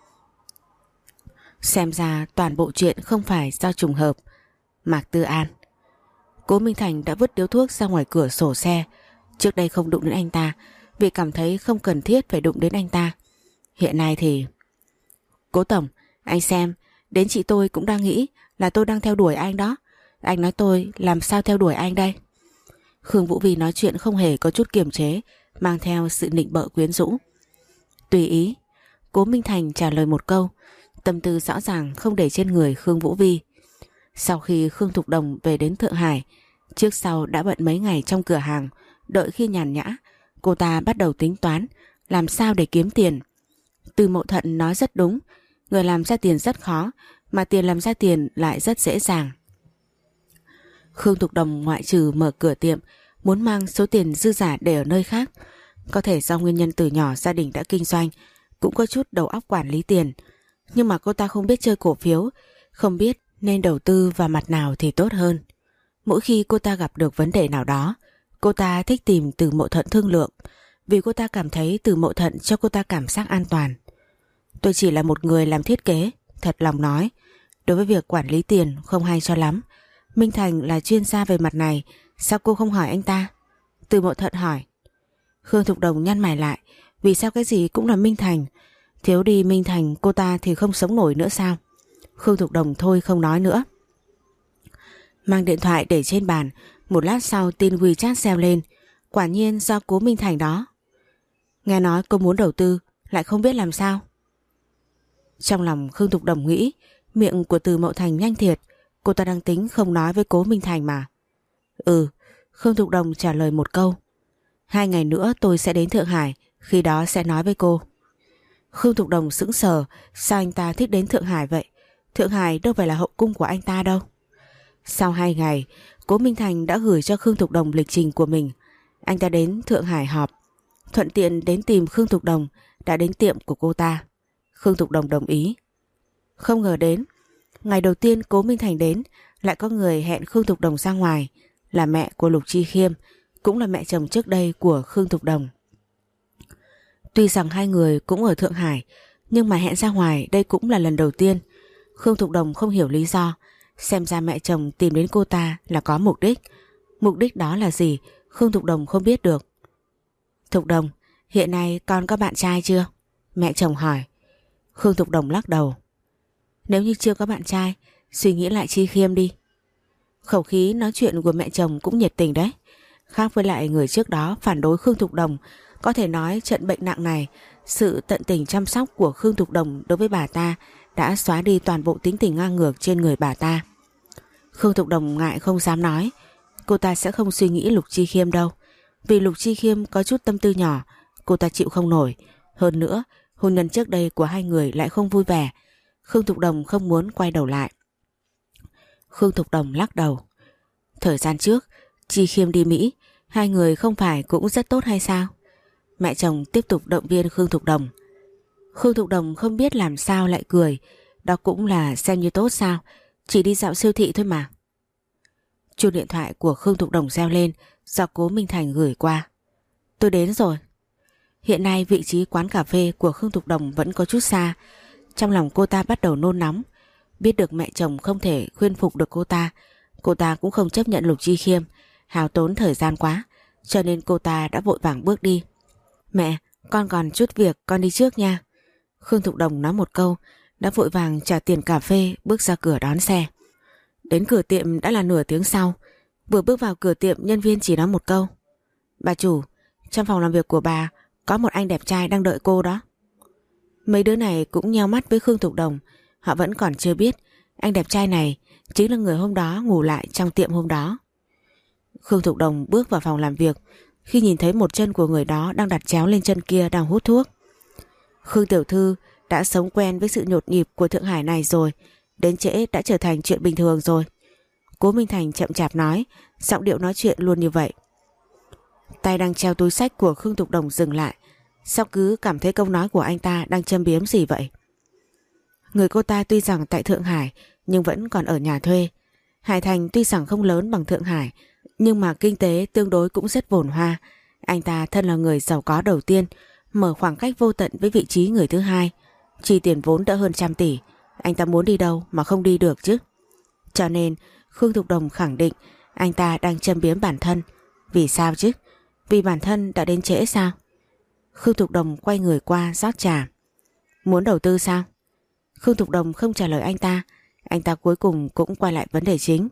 Xem ra toàn bộ chuyện không phải do trùng hợp. Mạc Tư An. Cố Minh Thành đã vứt điếu thuốc ra ngoài cửa sổ xe. Trước đây không đụng đến anh ta vì cảm thấy không cần thiết phải đụng đến anh ta. Hiện nay thì... Cố Tổng, anh xem, đến chị tôi cũng đang nghĩ là tôi đang theo đuổi anh đó. Anh nói tôi làm sao theo đuổi anh đây? Khương Vũ Vi nói chuyện không hề có chút kiềm chế, mang theo sự nịnh bợ quyến rũ. Tùy ý. Cố Minh Thành trả lời một câu, tâm tư rõ ràng không để trên người Khương Vũ Vi. Sau khi Khương Thục Đồng về đến Thượng Hải, trước sau đã bận mấy ngày trong cửa hàng, đợi khi nhàn nhã, cô ta bắt đầu tính toán làm sao để kiếm tiền. Từ Mậu Thận nói rất đúng, người làm ra tiền rất khó, mà tiền làm ra tiền lại rất dễ dàng. Khương Thục Đồng ngoại trừ mở cửa tiệm, muốn mang số tiền dư giả để ở nơi khác. Có thể do nguyên nhân từ nhỏ gia đình đã kinh doanh, cũng có chút đầu óc quản lý tiền. Nhưng mà cô ta không biết chơi cổ phiếu, không biết nên đầu tư vào mặt nào thì tốt hơn. Mỗi khi cô ta gặp được vấn đề nào đó, cô ta thích tìm Từ Mậu Thận thương lượng, vì cô ta cảm thấy Từ Mậu Thận cho cô ta cảm giác an toàn. Tôi chỉ là một người làm thiết kế, thật lòng nói, đối với việc quản lý tiền không hay cho lắm. Minh Thành là chuyên gia về mặt này, sao cô không hỏi anh ta? Từ Mậu Thận hỏi. Khương Thục Đồng nhăn mày lại, vì sao cái gì cũng là Minh Thành? Thiếu đi Minh Thành cô ta thì không sống nổi nữa sao? Khương Thục Đồng thôi không nói nữa. Mang điện thoại để trên bàn, một lát sau tin WeChat reo lên, quả nhiên do Cố Minh Thành đó. Nghe nói cô muốn đầu tư, lại không biết làm sao. Trong lòng Khương Thục Đồng nghĩ, miệng của Từ Mậu Thành nhanh thiệt, cô ta đang tính không nói với Cố Minh Thành mà. Ừ, Khương Thục Đồng trả lời một câu. Hai ngày nữa tôi sẽ đến Thượng Hải, khi đó sẽ nói với cô. Khương Thục Đồng sững sờ, sao anh ta thích đến Thượng Hải vậy? Thượng Hải đâu phải là hậu cung của anh ta đâu. Sau hai ngày, Cố Minh Thành đã gửi cho Khương Thục Đồng lịch trình của mình. Anh ta đến Thượng Hải họp, thuận tiện đến tìm Khương Thục Đồng, đã đến tiệm của cô ta. Khương Thục Đồng đồng ý. Không ngờ đến, ngày đầu tiên Cố Minh Thành đến, lại có người hẹn Khương Thục Đồng ra ngoài, là mẹ của Lục Chi Khiêm, cũng là mẹ chồng trước đây của Khương Thục Đồng. Tuy rằng hai người cũng ở Thượng Hải, nhưng mà hẹn ra ngoài đây cũng là lần đầu tiên. Khương Thục Đồng không hiểu lý do, xem ra mẹ chồng tìm đến cô ta là có mục đích. Mục đích đó là gì, Khương Thục Đồng không biết được. Thục Đồng, hiện nay con có bạn trai chưa? Mẹ chồng hỏi. Khương Thục Đồng lắc đầu. Nếu như chưa có bạn trai, suy nghĩ lại Chi Khiêm đi. Khẩu khí nói chuyện của mẹ chồng cũng nhiệt tình đấy. Khác với lại người trước đó phản đối Khương Thục Đồng, có thể nói trận bệnh nặng này, sự tận tình chăm sóc của Khương Thục Đồng đối với bà ta đã xóa đi toàn bộ tính tình ngang ngược trên người bà ta. Khương Thục Đồng ngại không dám nói, cô ta sẽ không suy nghĩ Lục Chi Khiêm đâu. Vì Lục Chi Khiêm có chút tâm tư nhỏ, cô ta chịu không nổi. Hơn nữa, hôn nhân trước đây của hai người lại không vui vẻ. Khương Thục Đồng không muốn quay đầu lại. Khương Thục Đồng lắc đầu. Thời gian trước, Chi Khiêm đi Mỹ, hai người không phải cũng rất tốt hay sao? Mẹ chồng tiếp tục động viên Khương Thục Đồng. Khương Thục Đồng không biết làm sao lại cười. Đó cũng là xem như tốt sao? Chỉ đi dạo siêu thị thôi mà. Chuông điện thoại của Khương Thục Đồng reo lên, do Cố Minh Thành gửi qua. Tôi đến rồi. Hiện nay vị trí quán cà phê của Khương Thục Đồng vẫn có chút xa. Trong lòng cô ta bắt đầu nôn nóng. Biết được mẹ chồng không thể khuyên phục được cô ta, cô ta cũng không chấp nhận Lục Chi Khiêm, hao tốn thời gian quá, cho nên cô ta đã vội vàng bước đi. Mẹ, con còn chút việc, con đi trước nha. Khương Thục Đồng nói một câu, đã vội vàng trả tiền cà phê, bước ra cửa đón xe. Đến cửa tiệm đã là nửa tiếng sau. Vừa bước vào cửa tiệm, nhân viên chỉ nói một câu. Bà chủ, trong phòng làm việc của bà có một anh đẹp trai đang đợi cô đó. Mấy đứa này cũng nheo mắt với Khương Thục Đồng. Họ vẫn còn chưa biết anh đẹp trai này chính là người hôm đó ngủ lại trong tiệm hôm đó. Khương Thục Đồng bước vào phòng làm việc khi nhìn thấy một chân của người đó đang đặt chéo lên chân kia đang hút thuốc. Khương tiểu thư đã sống quen với sự nhột nhịp của Thượng Hải này rồi, đến trễ đã trở thành chuyện bình thường rồi. Cố Minh Thành chậm chạp nói, giọng điệu nói chuyện luôn như vậy. Tay đang treo túi xách của Khương Thục Đồng dừng lại. Sao cứ cảm thấy câu nói của anh ta đang châm biếm gì vậy? Người cô ta tuy rằng tại Thượng Hải nhưng vẫn còn ở nhà thuê. Hải Thành tuy rằng không lớn bằng Thượng Hải nhưng mà kinh tế tương đối cũng rất phồn hoa. Anh ta thân là người giàu có đầu tiên, mở khoảng cách vô tận với vị trí người thứ hai. Chi tiền vốn đã hơn trăm tỷ, anh ta muốn đi đâu mà không đi được chứ. Cho nên Khương Thục Đồng khẳng định anh ta đang châm biếm bản thân. Vì sao chứ? Vì bản thân đã đến trễ sao? Khương Thục Đồng quay người qua rót trà. Muốn đầu tư sao? Khương Thục Đồng không trả lời anh ta. Anh ta cuối cùng cũng quay lại vấn đề chính.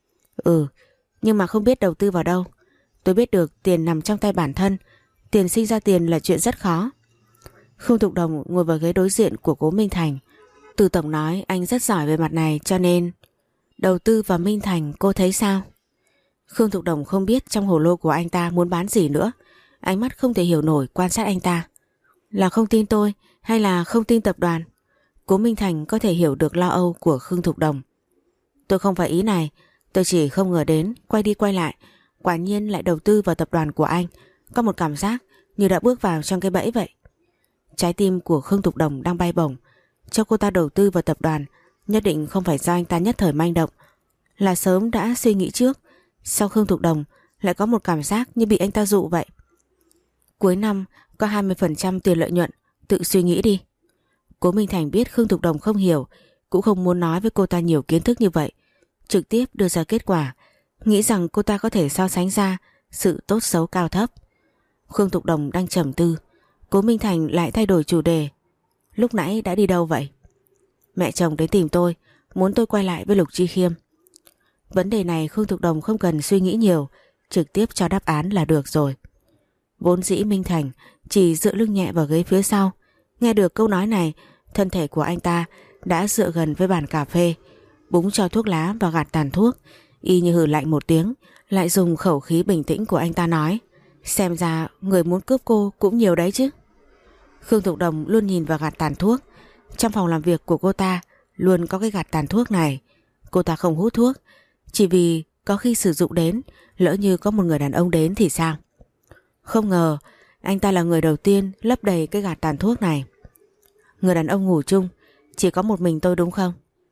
Ừ, nhưng mà không biết đầu tư vào đâu. Tôi biết được tiền nằm trong tay bản thân. Tiền sinh ra tiền là chuyện rất khó. Khương Thục Đồng ngồi vào ghế đối diện của Cố Minh Thành. Từ tổng nói anh rất giỏi về mặt này, cho nên đầu tư vào Minh Thành cô thấy sao? Khương Thục Đồng không biết trong hồ lô của anh ta muốn bán gì nữa. Ánh mắt không thể hiểu nổi quan sát anh ta. Là không tin tôi hay là không tin tập đoàn? Cố Minh Thành có thể hiểu được lo âu của Khương Thục Đồng. Tôi không phải ý này. Tôi chỉ không ngờ đến quay đi quay lại quả nhiên lại đầu tư vào tập đoàn của anh. Có một cảm giác như đã bước vào trong cái bẫy vậy. Trái tim của Khương Thục Đồng đang bay bổng. Cho cô ta đầu tư vào tập đoàn nhất định không phải do anh ta nhất thời manh động, là sớm đã suy nghĩ trước. Sao Khương Thục Đồng lại có một cảm giác như bị anh ta dụ vậy? Cuối năm có hai mươi phần trăm tiền lợi nhuận, tự suy nghĩ đi. Cố Minh Thành biết Khương Thục Đồng không hiểu, cũng không muốn nói với cô ta nhiều kiến thức như vậy, trực tiếp đưa ra kết quả, nghĩ rằng cô ta có thể so sánh ra sự tốt xấu cao thấp. Khương Thục Đồng đang trầm tư, Cố Minh Thành lại thay đổi chủ đề. Lúc nãy đã đi đâu vậy? Mẹ chồng đến tìm tôi, muốn tôi quay lại với Lục Chi Khiêm. Vấn đề này Khương Thục Đồng không cần suy nghĩ nhiều, trực tiếp cho đáp án là được rồi. Vốn dĩ Minh Thành chỉ dựa lưng nhẹ vào ghế phía sau. Nghe được câu nói này, thân thể của anh ta đã dựa gần với bàn cà phê, búng cho thuốc lá và gạt tàn thuốc, y như hừ lạnh một tiếng, lại dùng khẩu khí bình tĩnh của anh ta nói. Xem ra người muốn cướp cô cũng nhiều đấy chứ. Khương Thục Đồng luôn nhìn vào gạt tàn thuốc. Trong phòng làm việc của cô ta luôn có cái gạt tàn thuốc này. Cô ta không hút thuốc, chỉ vì có khi sử dụng đến, lỡ như có một người đàn ông đến thì sao? Không ngờ anh ta là người đầu tiên lấp đầy cái gạt tàn thuốc này. Người đàn ông ngủ chung chỉ có một mình tôi đúng không?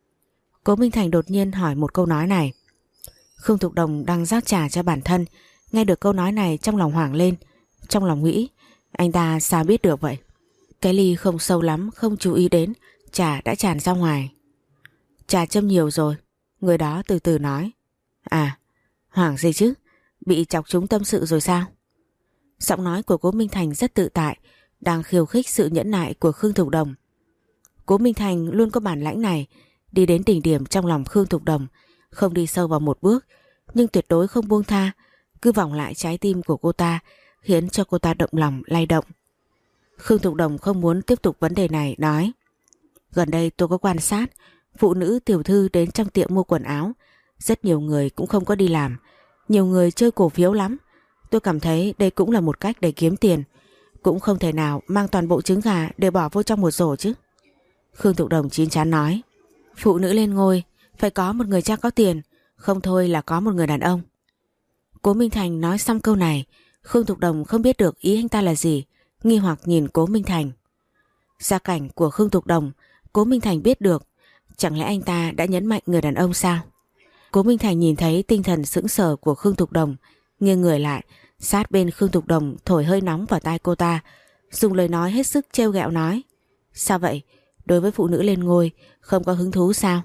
Cố Minh Thành đột nhiên hỏi một câu nói này. Khương Thục Đồng đang rót trà cho bản thân, nghe được câu nói này trong lòng hoảng lên. Trong lòng nghĩ, anh ta sao biết được vậy? Cái ly không sâu lắm, không chú ý đến, trà đã tràn ra ngoài. Trà châm nhiều rồi. Người đó từ từ nói. À, hoảng gì chứ? Bị chọc trúng tâm sự rồi sao? Giọng nói của Cố Minh Thành rất tự tại, đang khiêu khích sự nhẫn nại của Khương Thục Đồng. Cố Minh Thành luôn có bản lãnh này, đi đến đỉnh điểm trong lòng Khương Thục Đồng, không đi sâu vào một bước, nhưng tuyệt đối không buông tha, cứ vòng lại trái tim của cô ta, khiến cho cô ta động lòng lay động. Khương Thục Đồng không muốn tiếp tục vấn đề này, nói. Gần đây tôi có quan sát, phụ nữ tiểu thư đến trong tiệm mua quần áo, rất nhiều người cũng không có đi làm, nhiều người chơi cổ phiếu lắm. Tôi cảm thấy đây cũng là một cách để kiếm tiền, cũng không thể nào mang toàn bộ trứng gà để bỏ vô trong một rổ chứ. Khương Thục Đồng chín chắn nói. Phụ nữ lên ngôi phải có một người cha có tiền, không thôi là có một người đàn ông. Cố Minh Thành nói xong câu này, Khương Thục Đồng không biết được ý anh ta là gì, nghi hoặc nhìn Cố Minh Thành. Gia cảnh của Khương Thục Đồng Cố Minh Thành biết được, chẳng lẽ anh ta đã nhấn mạnh người đàn ông sao? Cố Minh Thành nhìn thấy tinh thần sững sờ của Khương Thục Đồng, nghiêng người lại, sát bên Khương Thục Đồng thổi hơi nóng vào tai cô ta, dùng lời nói hết sức trêu ghẹo nói. Sao vậy? Đối với phụ nữ lên ngôi không có hứng thú sao?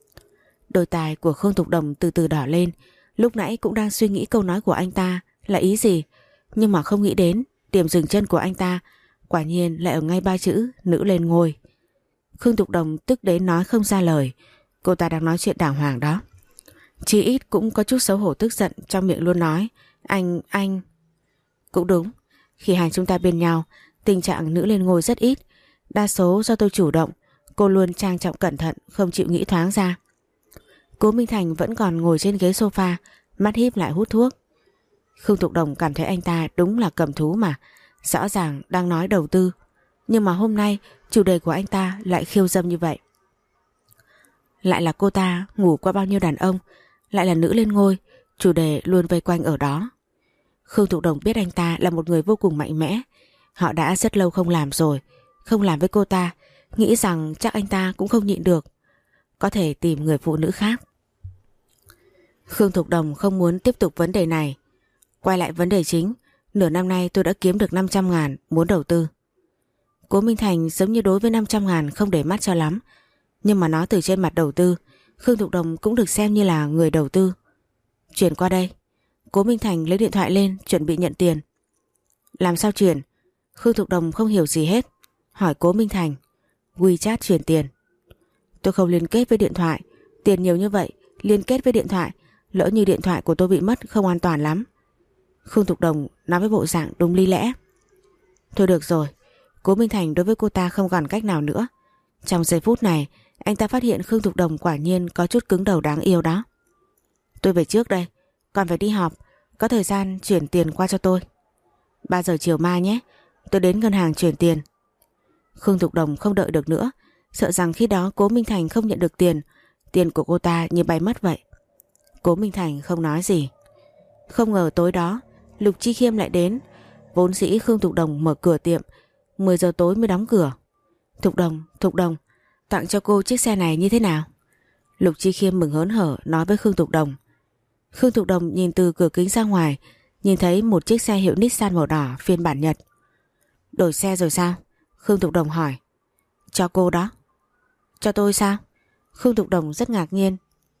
Đôi tai của Khương Thục Đồng từ từ đỏ lên, lúc nãy cũng đang suy nghĩ câu nói của anh ta là ý gì, nhưng mà không nghĩ đến điểm dừng chân của anh ta quả nhiên lại ở ngay ba chữ nữ lên ngôi. Khương Thục Đồng tức đến nói không ra lời, cô ta đang nói chuyện đàng hoàng đó. Chỉ ít cũng có chút xấu hổ tức giận, trong miệng luôn nói anh, anh. Cũng đúng, khi hai chúng ta bên nhau tình trạng nữ lên ngôi rất ít, Đa số do tôi chủ động, cô luôn trang trọng cẩn thận, không chịu nghĩ thoáng ra. Cố Minh Thành vẫn còn ngồi trên ghế sofa, mắt híp lại hút thuốc. Khương Thục Đồng cảm thấy anh ta đúng là cầm thú mà, rõ ràng đang nói đầu tư. Nhưng mà hôm nay chủ đề của anh ta lại khiêu dâm như vậy. Lại là cô ta ngủ qua bao nhiêu đàn ông, lại là nữ lên ngôi, chủ đề luôn vây quanh ở đó. Khương Thục Đồng biết anh ta là một người vô cùng mạnh mẽ. Họ đã rất lâu không làm rồi, không làm với cô ta, nghĩ rằng chắc anh ta cũng không nhịn được, có thể tìm người phụ nữ khác. Khương Thục Đồng không muốn tiếp tục vấn đề này. Quay lại vấn đề chính, nửa năm nay tôi đã kiếm được năm trăm ngàn, muốn đầu tư. Cố Minh Thành giống như đối với năm trăm ngàn không để mắt cho lắm, nhưng mà nói từ trên mặt đầu tư, Khương Thục Đồng cũng được xem như là người đầu tư. Chuyển qua đây. Cố Minh Thành lấy điện thoại lên chuẩn bị nhận tiền. Làm sao chuyển? Khương Thục Đồng không hiểu gì hết, hỏi Cố Minh Thành. WeChat chuyển tiền. Tôi không liên kết với điện thoại, tiền nhiều như vậy liên kết với điện thoại, lỡ như điện thoại của tôi bị mất không an toàn lắm. Khương Thục Đồng nói với bộ dạng đúng lý lẽ. Thôi được rồi. Cố Minh Thành đối với cô ta không còn cách nào nữa. Trong giây phút này anh ta phát hiện Khương Thục Đồng quả nhiên có chút cứng đầu đáng yêu đó. Tôi về trước đây, còn phải đi họp, có thời gian chuyển tiền qua cho tôi. Ba giờ chiều mai nhé, tôi đến ngân hàng chuyển tiền. Khương Thục Đồng không đợi được nữa, sợ rằng khi đó Cố Minh Thành không nhận được tiền, tiền của cô ta như bay mất vậy. Cố Minh Thành không nói gì. Không ngờ tối đó Lục Chi Khiêm lại đến. Vốn dĩ Khương Thục Đồng mở cửa tiệm mười giờ tối mới đóng cửa. Thục Đồng, Thục Đồng, tặng cho cô chiếc xe này như thế nào? Lục Chi Khiêm mừng hớn hở nói với Khương Thục Đồng. Khương Thục Đồng nhìn từ cửa kính ra ngoài, nhìn thấy một chiếc xe hiệu Nissan màu đỏ phiên bản Nhật. Đổi xe rồi sao? Khương Thục Đồng hỏi. Cho cô đó. Cho tôi sao? Khương Thục Đồng rất ngạc nhiên.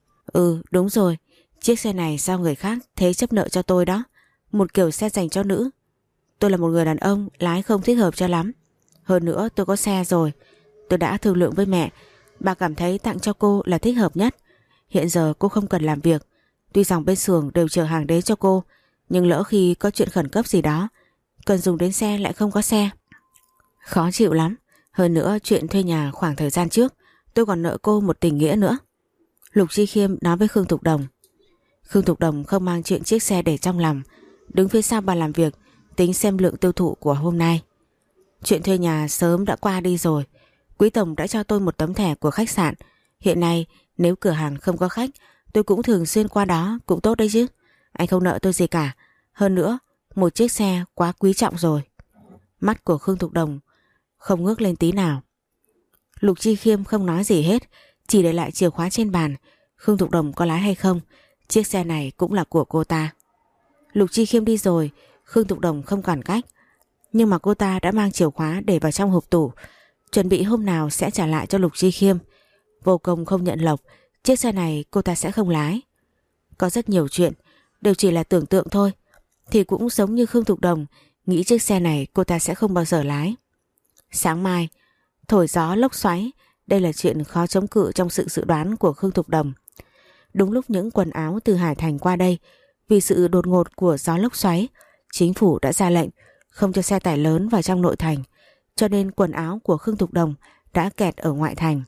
Ừ đúng rồi, chiếc xe này do người khác thế chấp nợ cho tôi đó, một kiểu xe dành cho nữ. Tôi là một người đàn ông, lái không thích hợp cho lắm. Hơn nữa tôi có xe rồi, tôi đã thương lượng với mẹ, bà cảm thấy tặng cho cô là thích hợp nhất. Hiện giờ cô không cần làm việc, tuy rằng bên xưởng đều chở hàng đến cho cô, nhưng lỡ khi có chuyện khẩn cấp gì đó cần dùng đến xe lại không có xe, khó chịu lắm. Hơn nữa chuyện thuê nhà khoảng thời gian trước tôi còn nợ cô một tình nghĩa nữa. Lục Chi Khiêm nói với Khương Thục Đồng. Khương Thục Đồng không mang chuyện chiếc xe để trong lòng, đứng phía sau bàn làm việc tính xem lượng tiêu thụ của hôm nay. Chuyện thuê nhà sớm đã qua đi rồi, Quý Tổng đã cho tôi một tấm thẻ của khách sạn. Hiện nay nếu cửa hàng không có khách, tôi cũng thường xuyên qua đó, cũng tốt đấy chứ. Anh không nợ tôi gì cả. Hơn nữa một chiếc xe quá quý trọng rồi. Mắt của Khương Thục Đồng không ngước lên tí nào. Lục Chi Khiêm không nói gì hết, chỉ để lại chìa khóa trên bàn. Khương Thục Đồng có lái hay không, chiếc xe này cũng là của cô ta. Lục Chi Khiêm đi rồi, Khương Thục Đồng không còn cách. Nhưng mà cô ta đã mang chìa khóa để vào trong hộp tủ, chuẩn bị hôm nào sẽ trả lại cho Lục Chi Khiêm. Vô công không nhận lộc, chiếc xe này cô ta sẽ không lái. Có rất nhiều chuyện đều chỉ là tưởng tượng thôi, thì cũng giống như Khương Thục Đồng nghĩ chiếc xe này cô ta sẽ không bao giờ lái. Sáng mai thổi gió lốc xoáy, đây là chuyện khó chống cự trong sự dự đoán của Khương Thục Đồng. Đúng lúc những quần áo từ Hải Thành qua đây, vì sự đột ngột của gió lốc xoáy, chính phủ đã ra lệnh không cho xe tải lớn vào trong nội thành, cho nên quần áo của Khương Thục Đồng đã kẹt ở ngoại thành.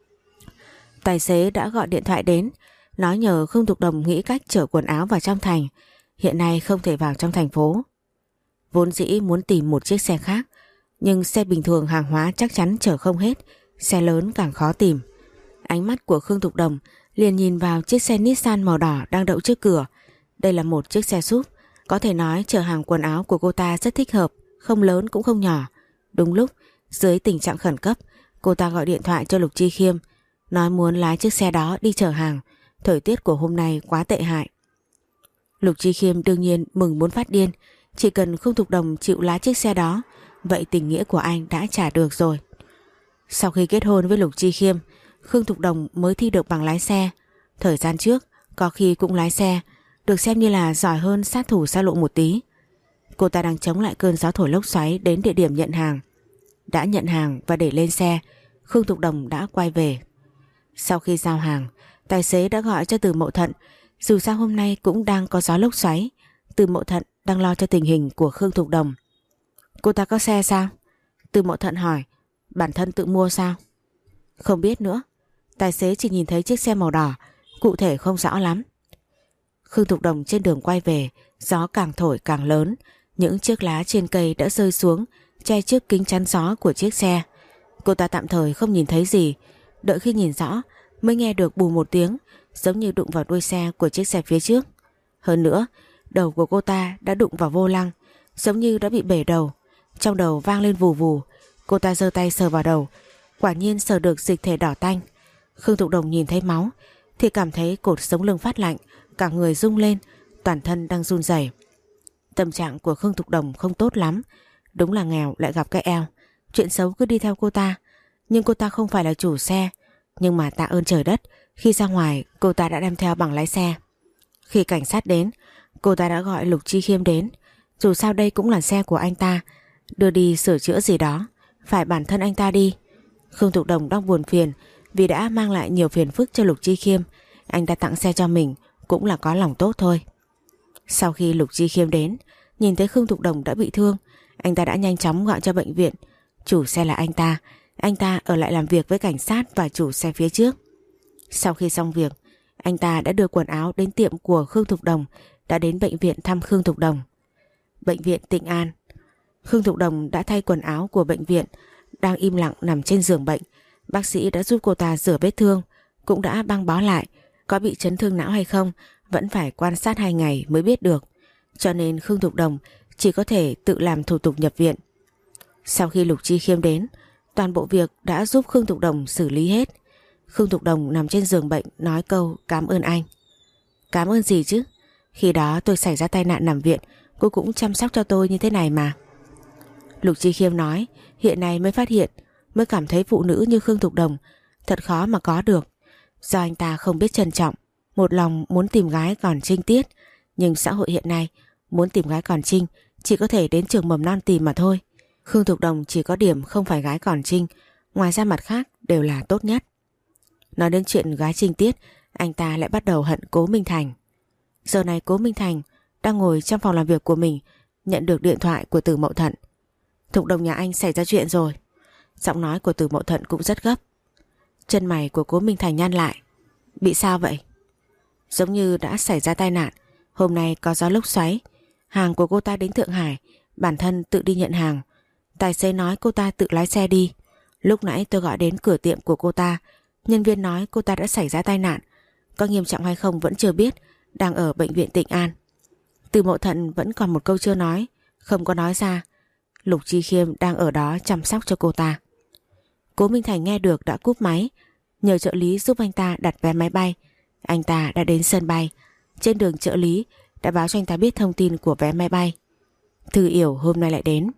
Tài xế đã gọi điện thoại đến, nói nhờ Khương Thục Đồng nghĩ cách chở quần áo vào trong thành, hiện nay không thể vào trong thành phố. Vốn dĩ muốn tìm một chiếc xe khác, nhưng xe bình thường hàng hóa chắc chắn chở không hết, xe lớn càng khó tìm. Ánh mắt của Khương Thục Đồng liền nhìn vào chiếc xe Nissan màu đỏ đang đậu trước cửa. Đây là một chiếc xe súp, có thể nói chở hàng quần áo của cô ta rất thích hợp, không lớn cũng không nhỏ. Đúng lúc, dưới tình trạng khẩn cấp, cô ta gọi điện thoại cho Lục Chi Khiêm, nói muốn lái chiếc xe đó đi chở hàng. Thời tiết của hôm nay quá tệ hại. Lục Chi Khiêm đương nhiên mừng muốn phát điên, chỉ cần Khương Thục Đồng chịu lái chiếc xe đó, vậy tình nghĩa của anh đã trả được rồi. Sau khi kết hôn với Lục Chi Khiêm, Khương Thục Đồng mới thi được bằng lái xe. Thời gian trước có khi cũng lái xe, được xem như là giỏi hơn sát thủ xa lộ một tí. Cô ta đang chống lại cơn gió thổi lốc xoáy đến địa điểm nhận hàng. Đã nhận hàng và để lên xe, Khương Thục Đồng đã quay về. Sau khi giao hàng, tài xế đã gọi cho Từ Mậu Thận. Dù sao hôm nay cũng đang có gió lốc xoáy, Từ Mậu Thận đang lo cho tình hình của Khương Thục Đồng. Cô ta có xe sao? Từ Mậu Thận hỏi. bản thân tự mua sao? Không biết nữa. Tài xế chỉ nhìn thấy chiếc xe màu đỏ, cụ thể không rõ lắm. Khương Thục Đồng trên đường quay về, gió càng thổi càng lớn, những chiếc lá trên cây đã rơi xuống che trước kính chắn gió của chiếc xe. Cô ta tạm thời không nhìn thấy gì, đợi khi nhìn rõ mới nghe được bù một tiếng, giống như đụng vào đuôi xe của chiếc xe phía trước. Hơn nữa, đầu của cô ta đã đụng vào vô lăng, giống như đã bị bể đầu. Trong đầu vang lên vù vù. Cô ta giơ tay sờ vào đầu, quả nhiên sờ được dịch thể đỏ tanh. Khương Thục Đồng nhìn thấy máu thì cảm thấy cột sống lưng phát lạnh, cả người rung lên, toàn thân đang run rẩy. Tâm trạng của Khương Thục Đồng không tốt lắm, đúng là nghèo lại gặp cái eo, chuyện xấu cứ đi theo cô ta. Nhưng cô ta không phải là chủ xe, nhưng mà tạ ơn trời đất, khi ra ngoài cô ta đã đem theo bằng lái xe. Khi cảnh sát đến, cô ta đã gọi Lục Chi Khiêm đến, dù sao đây cũng là xe của anh ta, đưa đi sửa chữa gì đó, phải bản thân anh ta đi. Khương Thục Đồng đang buồn phiền vì đã mang lại nhiều phiền phức cho Lục Chi Khiêm, anh ta tặng xe cho mình cũng là có lòng tốt thôi. Sau khi Lục Chi Khiêm đến, nhìn thấy Khương Thục Đồng đã bị thương, anh ta đã nhanh chóng gọi cho bệnh viện. Chủ xe là anh ta, anh ta ở lại làm việc với cảnh sát và chủ xe phía trước. Sau khi xong việc, anh ta đã đưa quần áo đến tiệm của Khương Thục Đồng, đã đến bệnh viện thăm Khương Thục Đồng. Bệnh viện Tịnh An. Khương Thục Đồng đã thay quần áo của bệnh viện, đang im lặng nằm trên giường bệnh. Bác sĩ đã giúp cô ta rửa vết thương, cũng đã băng bó lại. Có bị chấn thương não hay không vẫn phải quan sát hai ngày mới biết được, cho nên Khương Thục Đồng chỉ có thể tự làm thủ tục nhập viện. Sau khi Lục Chi Khiêm đến, toàn bộ việc đã giúp Khương Thục Đồng xử lý hết. Khương Thục Đồng nằm trên giường bệnh nói câu cảm ơn anh. Cảm ơn gì chứ? Khi đó tôi xảy ra tai nạn nằm viện, cô cũng chăm sóc cho tôi như thế này mà. Lục Chi Khiêm nói hiện nay mới phát hiện, mới cảm thấy phụ nữ như Khương Thục Đồng thật khó mà có được. Do anh ta không biết trân trọng, một lòng muốn tìm gái còn trinh tiết. Nhưng xã hội hiện nay muốn tìm gái còn trinh chỉ có thể đến trường mầm non tìm mà thôi. Khương Thục Đồng chỉ có điểm không phải gái còn trinh, ngoài ra mặt khác đều là tốt nhất. Nói đến chuyện gái trinh tiết, anh ta lại bắt đầu hận Cố Minh Thành. Giờ này Cố Minh Thành đang ngồi trong phòng làm việc của mình, nhận được điện thoại của Từ Mậu Thận. Thục Đồng nhà anh xảy ra chuyện rồi. Giọng nói của Từ Mậu Thận cũng rất gấp. Chân mày của Cố Minh Thành nhăn lại. Bị sao vậy? Giống như đã xảy ra tai nạn. Hôm nay có gió lốc xoáy, hàng của cô ta đến Thượng Hải, bản thân tự đi nhận hàng. Tài xế nói cô ta tự lái xe đi. Lúc nãy tôi gọi đến cửa tiệm của cô ta, nhân viên nói cô ta đã xảy ra tai nạn. Có nghiêm trọng hay không vẫn chưa biết, đang ở bệnh viện Tịnh An. Từ Mậu Thận vẫn còn một câu chưa nói, không có nói ra. Lục Chi Khiêm đang ở đó chăm sóc cho cô ta. Cố Minh Thành nghe được đã cúp máy, nhờ trợ lý giúp anh ta đặt vé máy bay. Anh ta đã đến sân bay. Trên đường trợ lý đã báo cho anh ta biết thông tin của vé máy bay. Thư Yểu hôm nay lại đến.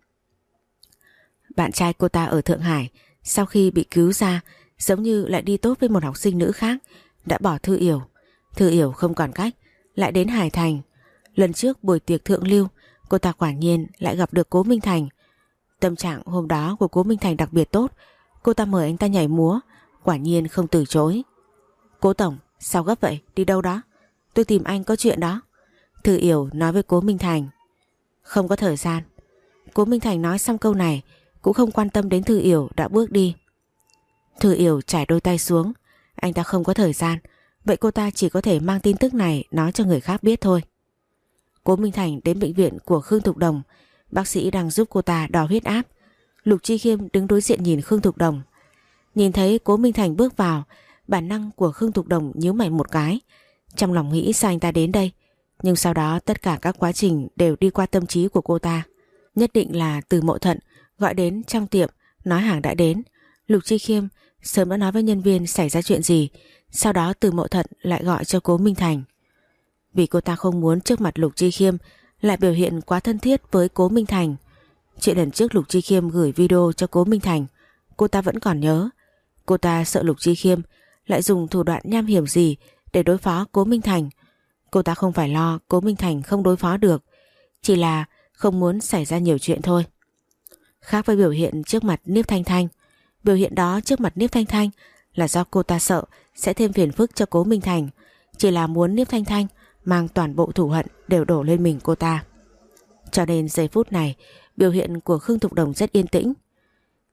Bạn trai cô ta ở Thượng Hải sau khi bị cứu ra, giống như lại đi tốt với một học sinh nữ khác, đã bỏ Thư Yểu. Thư Yểu không còn cách, lại đến Hải Thành. Lần trước buổi tiệc thượng lưu, cô ta quả nhiên lại gặp được Cố Minh Thành. Tâm trạng hôm đó của Cố Minh Thành đặc biệt tốt. Cô ta mời anh ta nhảy múa, quả nhiên không từ chối. Cố tổng, sao gấp vậy, đi đâu đó? Tôi tìm anh có chuyện đó. Thư Yểu nói với Cố Minh Thành. Không có thời gian. Cố Minh Thành nói xong câu này cũng không quan tâm đến Thư Yểu đã bước đi. Thư Yểu trải đôi tay xuống. Anh ta không có thời gian, vậy cô ta chỉ có thể mang tin tức này nói cho người khác biết thôi. Cố Minh Thành đến bệnh viện của Khương Thục Đồng. Bác sĩ đang giúp cô ta đo huyết áp. Lục Chi Khiêm đứng đối diện nhìn Khương Thục Đồng. Nhìn thấy Cố Minh Thành bước vào, bản năng của Khương Thục Đồng nhíu mày một cái, trong lòng nghĩ sao anh ta đến đây. Nhưng sau đó tất cả các quá trình đều đi qua tâm trí của cô ta. Nhất định là Từ Mậu Thận gọi đến trong tiệm nói hàng đã đến. Lục Chi Khiêm sớm đã nói với nhân viên xảy ra chuyện gì. Sau đó Từ Mậu Thận lại gọi cho Cố Minh Thành. Vì cô ta không muốn trước mặt Lục Chi Khiêm lại biểu hiện quá thân thiết với Cố Minh Thành. Chuyện lần trước Lục Chi Khiêm gửi video cho Cố Minh Thành, cô ta vẫn còn nhớ. Cô ta sợ Lục Chi Khiêm lại dùng thủ đoạn nham hiểm gì để đối phó Cố Minh Thành. Cô ta không phải lo Cố Minh Thành không đối phó được, chỉ là không muốn xảy ra nhiều chuyện thôi. Khác với biểu hiện trước mặt Niếp Thanh Thanh, biểu hiện đó trước mặt Niếp Thanh Thanh là do cô ta sợ sẽ thêm phiền phức cho Cố Minh Thành, chỉ là muốn Niếp Thanh Thanh mang toàn bộ thù hận đều đổ lên mình cô ta. Cho nên giây phút này biểu hiện của Khương Thục Đồng rất yên tĩnh.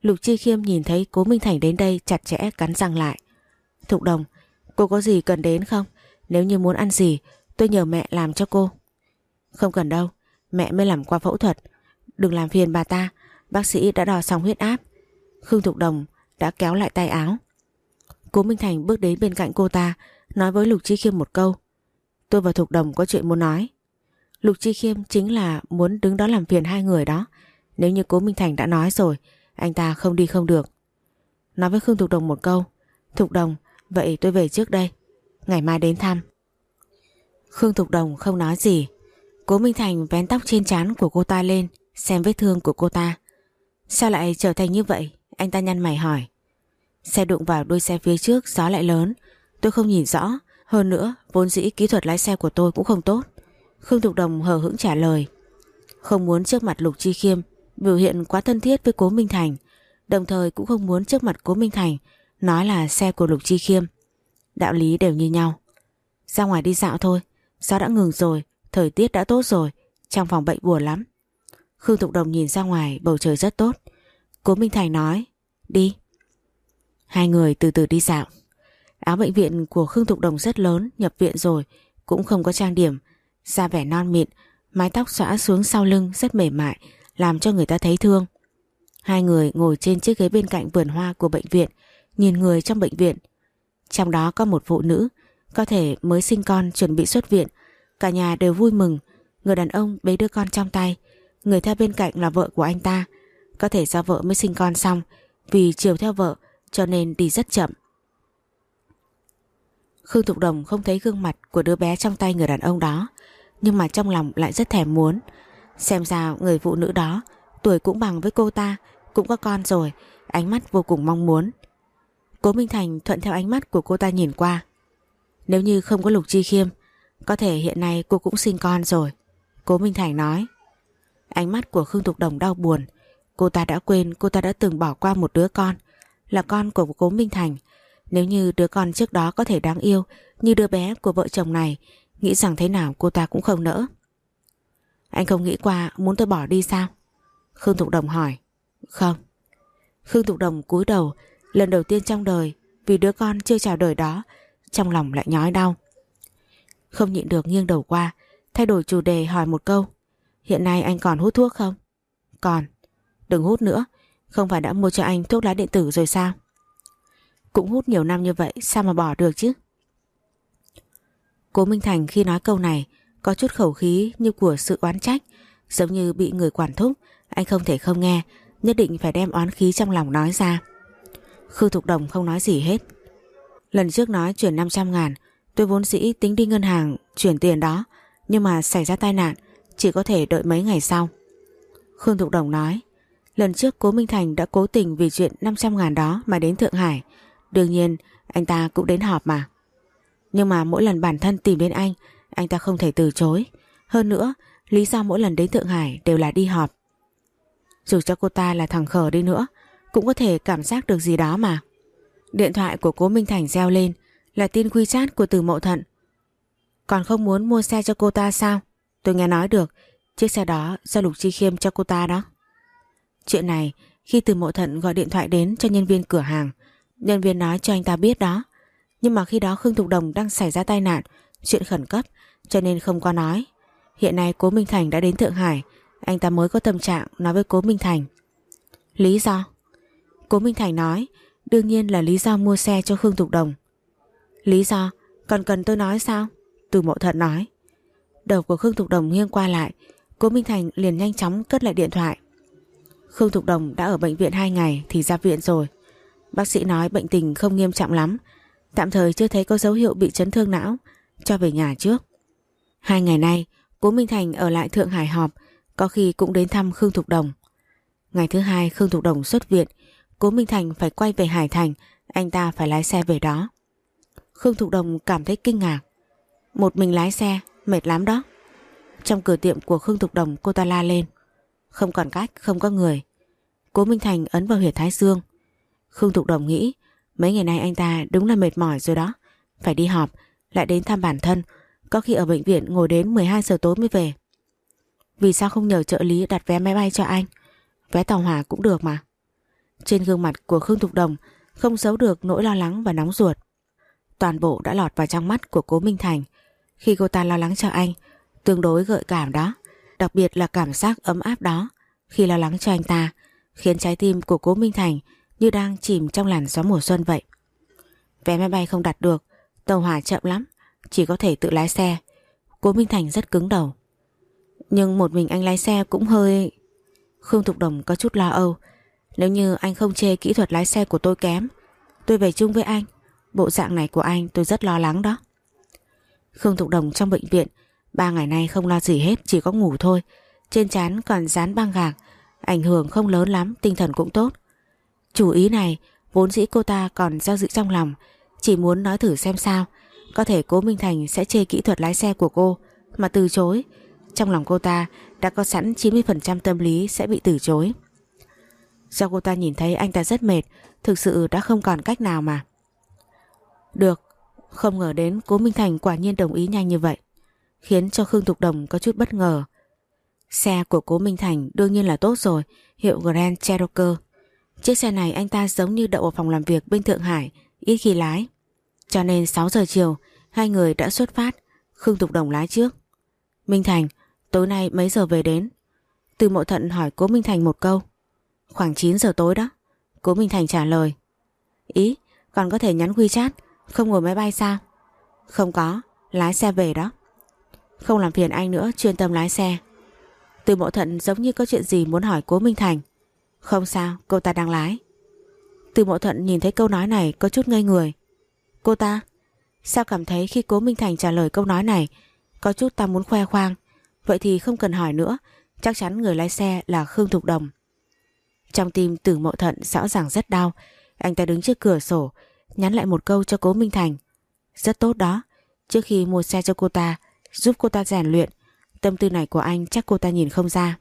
Lục Chi Khiêm nhìn thấy Cố Minh Thành đến đây chặt chẽ cắn răng lại. Thục Đồng, cô có gì cần đến không? Nếu như muốn ăn gì, tôi nhờ mẹ làm cho cô. Không cần đâu, mẹ mới làm qua phẫu thuật. Đừng làm phiền bà ta, bác sĩ đã đo xong huyết áp. Khương Thục Đồng đã kéo lại tay áo. Cố Minh Thành bước đến bên cạnh cô ta, nói với Lục Chi Khiêm một câu. Tôi và Thục Đồng có chuyện muốn nói. Lục Chi Khiêm chính là muốn đứng đó làm phiền hai người đó. Nếu như Cố Minh Thành đã nói rồi, anh ta không đi không được. Nói với Khương Thục Đồng một câu. Thục Đồng, vậy tôi về trước đây, ngày mai đến thăm. Khương Thục Đồng không nói gì. Cố Minh Thành vén tóc trên trán của cô ta lên, xem vết thương của cô ta. Sao lại trở thành như vậy? Anh ta nhăn mày hỏi. Xe đụng vào đuôi xe phía trước, gió lại lớn, tôi không nhìn rõ. Hơn nữa, vốn dĩ kỹ thuật lái xe của tôi cũng không tốt. Khương Thục Đồng hờ hững trả lời. Không muốn trước mặt Lục Chi Khiêm biểu hiện quá thân thiết với Cố Minh Thành, đồng thời cũng không muốn trước mặt Cố Minh Thành nói là xe của Lục Chi Khiêm. Đạo lý đều như nhau. Ra ngoài đi dạo thôi, gió đã ngừng rồi, thời tiết đã tốt rồi, trong phòng bệnh buồn lắm. Khương Thục Đồng nhìn ra ngoài, bầu trời rất tốt. Cố Minh Thành nói, đi. Hai người từ từ đi dạo. Áo bệnh viện của Khương Thục Đồng rất lớn, nhập viện rồi, cũng không có trang điểm, da vẻ non mịn, mái tóc xõa xuống sau lưng rất mềm mại, làm cho người ta thấy thương. Hai người ngồi trên chiếc ghế bên cạnh vườn hoa của bệnh viện, nhìn người trong bệnh viện. Trong đó có một phụ nữ, có thể mới sinh con chuẩn bị xuất viện. Cả nhà đều vui mừng. Người đàn ông bế đứa con trong tay, người theo bên cạnh là vợ của anh ta. Có thể do vợ mới sinh con xong, vì chiều theo vợ cho nên đi rất chậm. Khương Thục Đồng không thấy gương mặt của đứa bé trong tay người đàn ông đó, nhưng mà trong lòng lại rất thèm muốn. Xem ra người phụ nữ đó tuổi cũng bằng với cô ta, cũng có con rồi, ánh mắt vô cùng mong muốn. Cố Minh Thành thuận theo ánh mắt của cô ta nhìn qua. Nếu như không có Lục Chi Khiêm, có thể hiện nay cô cũng sinh con rồi. Cố Minh Thành nói. Ánh mắt của Khương Thục Đồng đau buồn. Cô ta đã quên cô ta đã từng bỏ qua một đứa con, là con của Cố Minh Thành. Nếu như đứa con trước đó có thể đáng yêu như đứa bé của vợ chồng này, nghĩ rằng thế nào cô ta cũng không nỡ. Anh không nghĩ qua muốn tôi bỏ đi sao? Khương Thục Đồng hỏi. Không. Khương Thục Đồng cúi đầu, lần đầu tiên trong đời, vì đứa con chưa chào đời đó, trong lòng lại nhói đau. Không nhịn được nghiêng đầu qua, thay đổi chủ đề hỏi một câu. Hiện nay anh còn hút thuốc không? Còn. Đừng hút nữa, không phải đã mua cho anh thuốc lá điện tử rồi sao? Cũng hút nhiều năm như vậy, sao mà bỏ được chứ? Cố Minh Thành khi nói câu này có chút khẩu khí như của sự oán trách, giống như bị người quản thúc. Anh không thể không nghe, nhất định phải đem oán khí trong lòng nói ra. Khương Thục Đồng không nói gì hết. Lần trước nói chuyển năm trăm ngàn, tôi vốn dĩ tính đi ngân hàng chuyển tiền đó, nhưng mà xảy ra tai nạn, chỉ có thể đợi mấy ngày sau. Khương Thục Đồng nói. Lần trước Cố Minh Thành đã cố tình vì chuyện năm trăm ngàn đó mà đến Thượng Hải. Đương nhiên anh ta cũng đến họp mà. Nhưng mà mỗi lần bản thân tìm đến anh, anh ta không thể từ chối. Hơn nữa, lý do mỗi lần đến Thượng Hải đều là đi họp. Dù cho cô ta là thằng khờ đi nữa, cũng có thể cảm giác được gì đó mà. Điện thoại của Cố Minh Thành reo lên, là tin WeChat của Từ Mậu Thận. Còn không muốn mua xe cho cô ta sao? Tôi nghe nói được, chiếc xe đó do Lục Chi Khiêm cho cô ta đó. Chuyện này, khi Từ Mậu Thận gọi điện thoại đến cho nhân viên cửa hàng, nhân viên nói cho anh ta biết đó. Nhưng mà khi đó Khương Thục Đồng đang xảy ra tai nạn, chuyện khẩn cấp, cho nên không có nói. Hiện nay Cố Minh Thành đã đến Thượng Hải, anh ta mới có tâm trạng nói với Cố Minh Thành. Lý do? Cố Minh Thành nói, đương nhiên là lý do mua xe cho Khương Thục Đồng. Lý do? Còn cần tôi nói sao? Từ Mậu Thận nói. Đầu của Khương Thục Đồng nghiêng qua lại, Cố Minh Thành liền nhanh chóng cất lại điện thoại. Khương Thục Đồng đã ở bệnh viện hai ngày thì ra viện rồi. Bác sĩ nói bệnh tình không nghiêm trọng lắm, tạm thời chưa thấy có dấu hiệu bị chấn thương não, cho về nhà trước. Hai ngày nay Cố Minh Thành ở lại Thượng Hải họp, có khi cũng đến thăm Khương Thục Đồng. Ngày thứ hai Khương Thục Đồng xuất viện, Cố Minh Thành phải quay về Hải Thành, anh ta phải lái xe về đó. Khương Thục Đồng cảm thấy kinh ngạc. Một mình lái xe, mệt lắm đó. Trong cửa tiệm của Khương Thục Đồng cô ta la lên. Không còn cách, không có người. Cố Minh Thành ấn vào huyệt thái dương. Khương Thục Đồng nghĩ mấy ngày nay anh ta đúng là mệt mỏi rồi đó. Phải đi họp, lại đến thăm bản thân, có khi ở bệnh viện ngồi đến mười hai giờ tối mới về. Vì sao không nhờ trợ lý đặt vé máy bay cho anh? Vé tàu hỏa cũng được mà. Trên gương mặt của Khương Thục Đồng không giấu được nỗi lo lắng và nóng ruột. Toàn bộ đã lọt vào trong mắt của Cố Minh Thành. Khi cô ta lo lắng cho anh, tương đối gợi cảm đó, đặc biệt là cảm giác ấm áp đó khi lo lắng cho anh ta, khiến trái tim của Cố Minh Thành như đang chìm trong làn gió mùa xuân vậy. Vé máy bay không đặt được, tàu hỏa chậm lắm, chỉ có thể tự lái xe. Cố Minh Thành rất cứng đầu. Nhưng một mình anh lái xe cũng hơi... Khương Thục Đồng có chút lo âu. Nếu như anh không chê kỹ thuật lái xe của tôi kém, tôi về chung với anh. Bộ dạng này của anh tôi rất lo lắng đó. Khương Thục Đồng trong bệnh viện ba ngày nay không lo gì hết, chỉ có ngủ thôi. Trên trán còn dán băng gạc, ảnh hưởng không lớn lắm, tinh thần cũng tốt. Chủ ý này vốn dĩ cô ta còn do dự trong lòng, chỉ muốn nói thử xem sao. Có thể Cố Minh Thành sẽ chê kỹ thuật lái xe của cô mà từ chối. Trong lòng cô ta đã có sẵn chín mươi phần trăm tâm lý sẽ bị từ chối. Do cô ta nhìn thấy anh ta rất mệt, thực sự đã không còn cách nào mà. Được, không ngờ đến Cố Minh Thành quả nhiên đồng ý nhanh như vậy, khiến cho Khương Thục Đồng có chút bất ngờ. Xe của Cố Minh Thành đương nhiên là tốt rồi, hiệu Grand Cherokee. Chiếc xe này anh ta giống như đậu ở phòng làm việc bên Thượng Hải, ít khi lái. Cho nên sáu giờ chiều hai người đã xuất phát. Khương Thục Đồng lái trước. Minh Thành, tối nay mấy giờ về đến? Từ Mộ Thận hỏi Cố Minh Thành một câu. Khoảng chín giờ tối đó, Cố Minh Thành trả lời. Ý, còn có thể nhắn WeChat, không ngồi máy bay sao? Không có, lái xe về đó. Không làm phiền anh nữa, chuyên tâm lái xe. Từ Mộ Thận giống như có chuyện gì muốn hỏi Cố Minh Thành. Không sao, cô ta đang lái. Từ Mộ Thận nhìn thấy câu nói này có chút ngây người. Cô ta? Sao cảm thấy khi Cố Minh Thành trả lời câu nói này có chút ta muốn khoe khoang. Vậy thì không cần hỏi nữa, chắc chắn người lái xe là Khương Thục Đồng. Trong tim Từ Mộ Thận rõ ràng rất đau. Anh ta đứng trước cửa sổ nhắn lại một câu cho Cố Minh Thành. Rất tốt đó, trước khi mua xe cho cô ta, giúp cô ta rèn luyện. Tâm tư này của anh chắc cô ta nhìn không ra.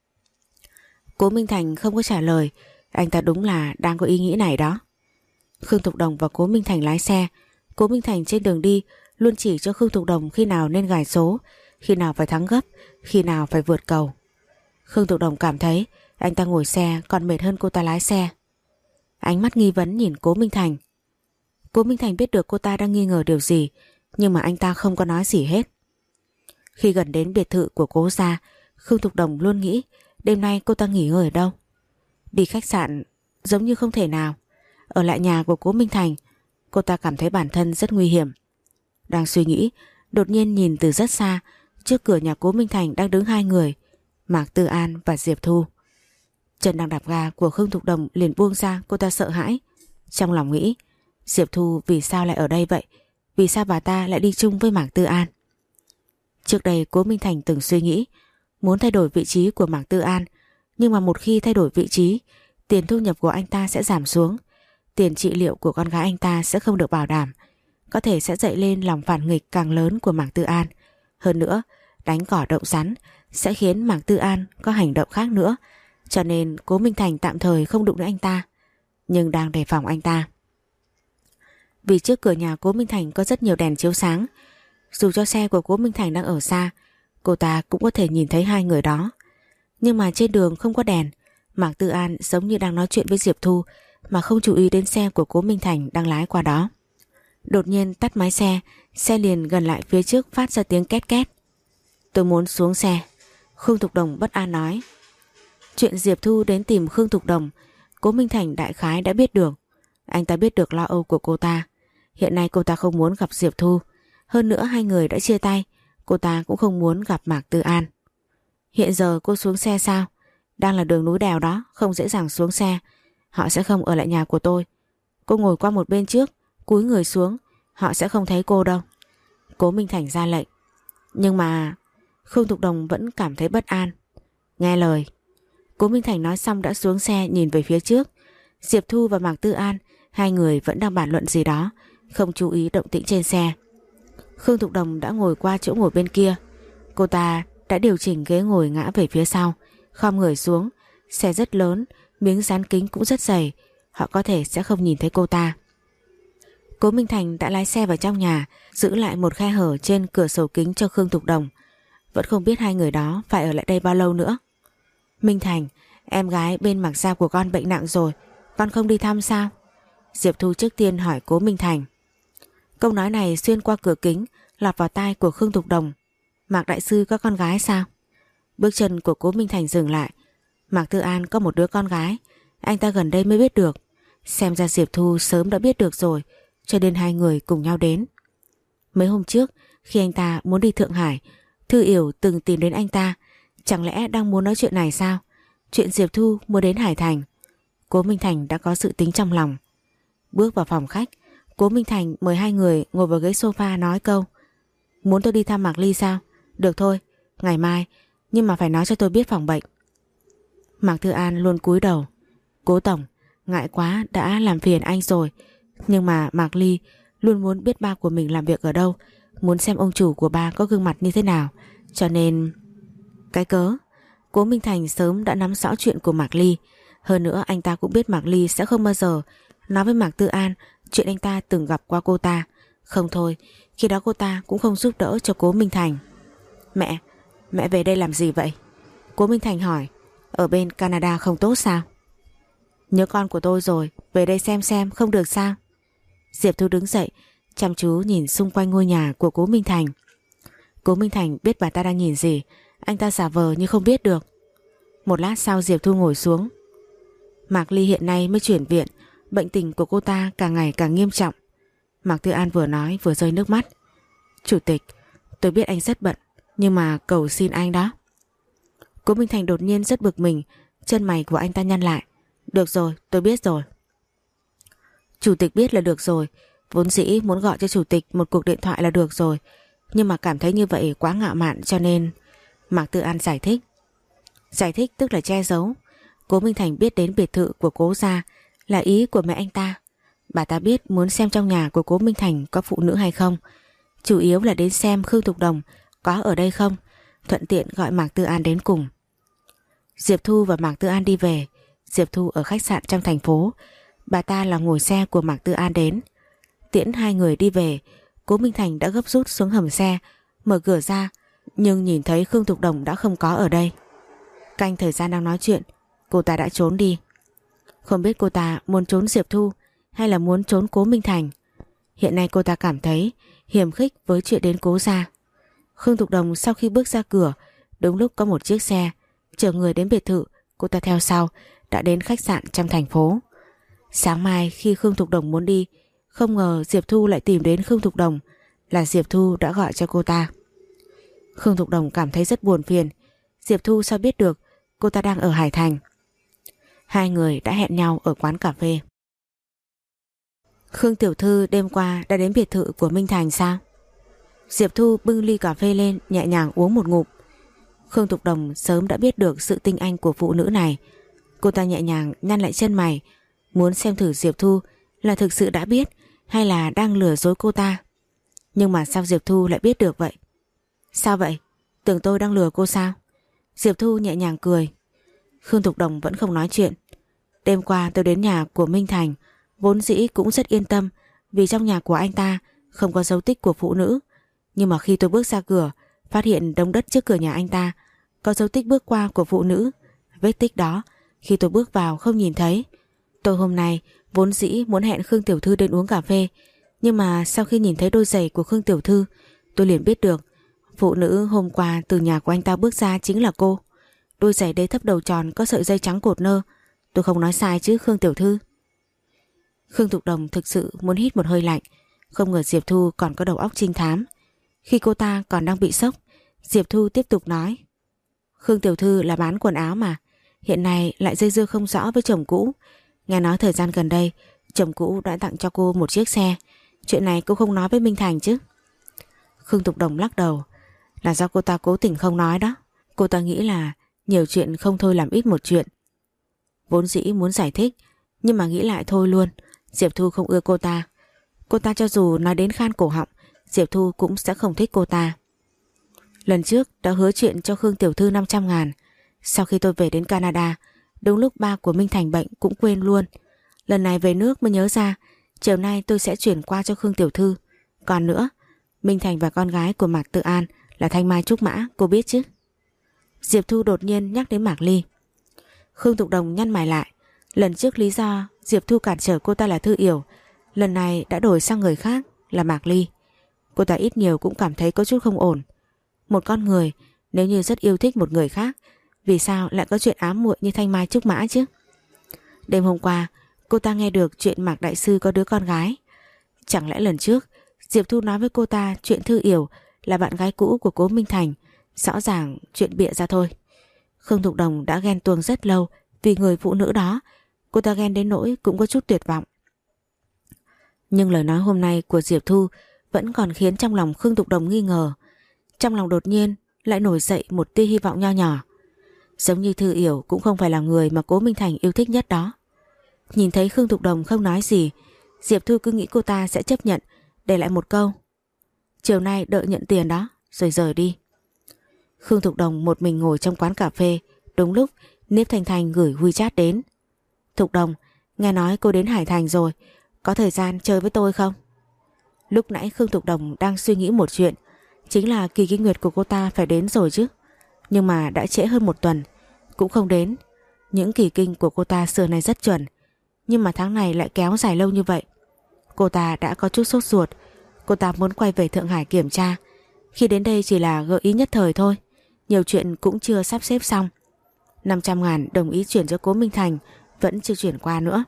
Cố Minh Thành không có trả lời. Anh ta đúng là đang có ý nghĩ này đó. Khương Thục Đồng và Cố Minh Thành lái xe. Cố Minh Thành trên đường đi luôn chỉ cho Khương Thục Đồng khi nào nên gài số, khi nào phải thắng gấp, khi nào phải vượt cầu. Khương Thục Đồng cảm thấy anh ta ngồi xe còn mệt hơn cô ta lái xe. Ánh mắt nghi vấn nhìn Cố Minh Thành. Cố Minh Thành biết được cô ta đang nghi ngờ điều gì, nhưng mà anh ta không có nói gì hết. Khi gần đến biệt thự của Cố gia, Khương Thục Đồng luôn nghĩ đêm nay cô ta nghỉ ngơi ở đâu. Đi khách sạn giống như không thể nào. Ở lại nhà của Cố Minh Thành, cô ta cảm thấy bản thân rất nguy hiểm. Đang suy nghĩ, đột nhiên nhìn từ rất xa, trước cửa nhà Cố Minh Thành đang đứng hai người, Mạc Tư An và Diệp Thu. Chân đang đạp ga của Khương Thục Đồng liền buông ra, cô ta sợ hãi. Trong lòng nghĩ, Diệp Thu vì sao lại ở đây vậy? Vì sao bà ta lại đi chung với Mạc Tư An? Trước đây Cố Minh Thành từng suy nghĩ muốn thay đổi vị trí của Mạc Tư An, nhưng mà một khi thay đổi vị trí, tiền thu nhập của anh ta sẽ giảm xuống, tiền trị liệu của con gái anh ta sẽ không được bảo đảm, có thể sẽ dậy lên lòng phản nghịch càng lớn của Mạc Tư An. Hơn nữa, đánh cỏ động rắn sẽ khiến Mạc Tư An có hành động khác nữa, cho nên Cố Minh Thành tạm thời không đụng đến anh ta, nhưng đang đề phòng anh ta. Vì trước cửa nhà Cố Minh Thành có rất nhiều đèn chiếu sáng, dù cho xe của Cố Minh Thành đang ở xa, cô ta cũng có thể nhìn thấy hai người đó. Nhưng mà trên đường không có đèn, Mạc Tư An giống như đang nói chuyện với Diệp Thu mà không chú ý đến xe của Cố Minh Thành đang lái qua đó. Đột nhiên tắt máy xe, xe liền gần lại phía trước phát ra tiếng két két. Tôi muốn xuống xe, Khương Thục Đồng bất an nói. Chuyện Diệp Thu đến tìm Khương Thục Đồng, Cố Minh Thành đại khái đã biết được. Anh ta biết được lo âu của cô ta. Hiện nay cô ta không muốn gặp Diệp Thu. Hơn nữa hai người đã chia tay, cô ta cũng không muốn gặp Mạc Tư An. Hiện giờ cô xuống xe sao? Đang là đường núi đèo đó, không dễ dàng xuống xe. Họ sẽ không ở lại nhà của tôi. Cô ngồi qua một bên trước, cúi người xuống, họ sẽ không thấy cô đâu. Cố Minh Thành ra lệnh. Nhưng mà Khương Thục Đồng vẫn cảm thấy bất an. Nghe lời. Cố Minh Thành nói xong đã xuống xe nhìn về phía trước. Diệp Thu và Mạc Tư An, hai người vẫn đang bàn luận gì đó, không chú ý động tĩnh trên xe. Khương Thục Đồng đã ngồi qua chỗ ngồi bên kia. Cô ta đã điều chỉnh ghế ngồi ngã về phía sau, khom người xuống. Xe rất lớn, miếng dán kính cũng rất dày, họ có thể sẽ không nhìn thấy cô ta. Cố Minh Thành đã lái xe vào trong nhà, giữ lại một khe hở trên cửa sổ kính cho Khương Thục Đồng. Vẫn không biết hai người đó phải ở lại đây bao lâu nữa. Minh Thành, em gái bên Mạc gia của con bệnh nặng rồi, Con không đi thăm sao? Diệp Thu trước tiên hỏi Cố Minh Thành. Câu nói này xuyên qua cửa kính lọt vào tai của Khương Thục Đồng. Mạc đại sư có con gái sao? Bước chân của Cố Minh Thành dừng lại. Mạc Tư An có một đứa con gái, anh ta gần đây mới biết được. Xem ra Diệp Thu sớm đã biết được rồi, cho nên hai người cùng nhau đến. Mấy hôm trước khi anh ta muốn đi Thượng Hải, Thư Yểu từng tìm đến anh ta. Chẳng lẽ đang muốn nói chuyện này sao? Chuyện Diệp Thu muốn đến Hải Thành. Cố Minh Thành đã có dự tính trong lòng. Bước vào phòng khách, Cố Minh Thành mời hai người ngồi vào ghế sofa nói câu: Muốn tôi đi thăm Mạc Ly sao? Được thôi, ngày mai, nhưng mà phải nói cho tôi biết phòng bệnh. Mạc Thư An luôn cúi đầu. Cố tổng, ngại quá đã làm phiền anh rồi, nhưng mà Mạc Ly luôn muốn biết ba của mình làm việc ở đâu, muốn xem ông chủ của ba có gương mặt như thế nào, cho nên... Cái cớ? Cố Minh Thành sớm đã nắm rõ chuyện của Mạc Ly. Hơn nữa anh ta cũng biết Mạc Ly sẽ không bao giờ nói với Mạc Tư An chuyện anh ta từng gặp qua cô ta. Không thôi, khi đó cô ta cũng không giúp đỡ cho Cố Minh Thành. Mẹ, mẹ về đây làm gì vậy? Cố Minh Thành hỏi. Ở bên Canada không tốt sao? Nhớ con của tôi rồi, về đây xem xem không được sao? Diệp Thu đứng dậy, chăm chú nhìn xung quanh ngôi nhà của Cố Minh Thành. Cố Minh Thành biết bà ta đang nhìn gì, anh ta giả vờ như không biết được. Một lát sau Diệp Thu ngồi xuống. Mạc Ly hiện nay mới chuyển viện, bệnh tình của cô ta càng ngày càng nghiêm trọng. Mạc Tư An vừa nói vừa rơi nước mắt. Chủ tịch, tôi biết anh rất bận, nhưng mà cầu xin anh đó. Cố Minh Thành đột nhiên rất bực mình, chân mày của anh ta nhăn lại. Được rồi, tôi biết rồi. Chủ tịch biết là được rồi, vốn dĩ muốn gọi cho chủ tịch một cuộc điện thoại là được rồi, nhưng mà cảm thấy như vậy quá ngạo mạn cho nên... Mạc Tư An giải thích. Giải thích tức là che giấu. Cố Minh Thành biết đến biệt thự của Cố gia là ý của mẹ anh ta. Bà ta biết muốn xem trong nhà của Cố Minh Thành có phụ nữ hay không, chủ yếu là đến xem Khương Thục Đồng có ở đây không, thuận tiện gọi Mạc Tư An đến cùng. Diệp Thu và Mạc Tư An đi về. Diệp Thu ở khách sạn trong thành phố, bà ta là ngồi xe của Mạc Tư An đến. Tiễn hai người đi về, Cố Minh Thành đã gấp rút xuống hầm xe, mở cửa ra, nhưng nhìn thấy Khương Thục Đồng đã không có ở đây. Canh thời gian đang nói chuyện, cô ta đã trốn đi. Không biết cô ta muốn trốn Diệp Thu hay là muốn trốn Cố Minh Thành. Hiện nay cô ta cảm thấy hiềm khích với chuyện đến Cố gia. Khương Thục Đồng sau khi bước ra cửa, đúng lúc có một chiếc xe chở người đến biệt thự, cô ta theo sau đã đến khách sạn trong thành phố. Sáng mai khi Khương Thục Đồng muốn đi, không ngờ Diệp Thu lại tìm đến Khương Thục Đồng, là Diệp Thu đã gọi cho cô ta. Khương Thục Đồng cảm thấy rất buồn phiền. Diệp Thu sao biết được cô ta đang ở Hải Thành? Hai người đã hẹn nhau ở quán cà phê. Khương tiểu thư đêm qua đã đến biệt thự của Minh Thành sao? Diệp Thu bưng ly cà phê lên, nhẹ nhàng uống một ngụm. Khương Thục Đồng sớm đã biết được sự tinh anh của phụ nữ này. Cô ta nhẹ nhàng nhăn lại chân mày, muốn xem thử Diệp Thu là thực sự đã biết hay là đang lừa dối cô ta. Nhưng mà sao Diệp Thu lại biết được vậy? Sao vậy? Tưởng tôi đang lừa cô sao? Diệp Thu nhẹ nhàng cười. Khương Thục Đồng vẫn không nói chuyện. Đêm qua tôi đến nhà của Minh Thành, vốn dĩ cũng rất yên tâm vì trong nhà của anh ta không có dấu tích của phụ nữ. Nhưng mà khi tôi bước ra cửa, phát hiện đống đất trước cửa nhà anh ta có dấu tích bước qua của phụ nữ. Vết tích đó khi tôi bước vào không nhìn thấy. Tôi hôm nay vốn dĩ muốn hẹn Khương tiểu thư đến uống cà phê, nhưng mà sau khi nhìn thấy đôi giày của Khương tiểu thư, tôi liền biết được phụ nữ hôm qua từ nhà của anh ta bước ra chính là cô. Đôi giày đế thấp đầu tròn có sợi dây trắng cột nơ. Tôi không nói sai chứ Khương tiểu thư? Khương Thục Đồng thực sự muốn hít một hơi lạnh. Không ngờ Diệp Thu còn có đầu óc trinh thám. Khi cô ta còn đang bị sốc, Diệp Thu tiếp tục nói. Khương tiểu thư là bán quần áo mà, hiện nay lại dây dưa không rõ với chồng cũ. Nghe nói thời gian gần đây chồng cũ đã tặng cho cô một chiếc xe. Chuyện này cô không nói với Minh Thành chứ? Khương Thục Đồng lắc đầu. Là do cô ta cố tình không nói đó. Cô ta nghĩ là nhiều chuyện không thôi làm ít một chuyện. Vốn dĩ muốn giải thích, nhưng mà nghĩ lại thôi luôn. Diệp Thu không ưa cô ta. Cô ta cho dù nói đến khan cổ họng, Diệp Thu cũng sẽ không thích cô ta. Lần trước đã hứa chuyện cho Khương tiểu thư năm trăm ngàn. Sau khi tôi về đến Canada, đúng lúc ba của Minh Thành bệnh cũng quên luôn. Lần này về nước mới nhớ ra, chiều nay tôi sẽ chuyển qua cho Khương tiểu thư. Còn nữa, Minh Thành và con gái của Mạc Tự An là Thanh Mai Trúc Mã, cô biết chứ? Diệp Thu đột nhiên nhắc đến Mạc Ly. Khương Thục Đồng nhăn mày lại. Lần trước lý do Diệp Thu cản trở cô ta là Thư Yểu, lần này đã đổi sang người khác là Mạc Ly. Cô ta ít nhiều cũng cảm thấy có chút không ổn. Một con người nếu như rất yêu thích một người khác, vì sao lại có chuyện ám muội như Thanh Mai Trúc Mã chứ? Đêm hôm qua cô ta nghe được chuyện Mạc Đại Sư có đứa con gái. Chẳng lẽ lần trước Diệp Thu nói với cô ta chuyện Thư Yểu là bạn gái cũ của Cố Minh Thành, rõ ràng chuyện bịa ra thôi. Khương Thục Đồng đã ghen tuông rất lâu vì người phụ nữ đó. Cô ta ghen đến nỗi cũng có chút tuyệt vọng. Nhưng lời nói hôm nay của Diệp Thu vẫn còn khiến trong lòng Khương Thục Đồng nghi ngờ. Trong lòng đột nhiên lại nổi dậy một tia hy vọng nho nhỏ. Giống như Thư Yểu cũng không phải là người mà Cố Minh Thành yêu thích nhất đó. Nhìn thấy Khương Thục Đồng không nói gì, Diệp Thu cứ nghĩ cô ta sẽ chấp nhận, để lại một câu: chiều nay đợi nhận tiền đó, rồi rời đi. Khương Thục Đồng một mình ngồi trong quán cà phê. Đúng lúc Niếp Thanh Thanh gửi WeChat đến. Thục Đồng, nghe nói cô đến Hải Thành rồi, có thời gian chơi với tôi không? Lúc nãy Khương Thục Đồng đang suy nghĩ một chuyện, chính là kỳ kinh nguyệt của cô ta phải đến rồi chứ. Nhưng mà đã trễ hơn một tuần, cũng không đến. Những kỳ kinh của cô ta xưa nay rất chuẩn, nhưng mà tháng này lại kéo dài lâu như vậy. Cô ta đã có chút sốt ruột. Cô ta muốn quay về Thượng Hải kiểm tra. Khi đến đây chỉ là gợi ý nhất thời thôi, nhiều chuyện cũng chưa sắp xếp xong. Năm trăm ngàn đồng ý chuyển cho Cố Minh Thành vẫn chưa chuyển qua nữa.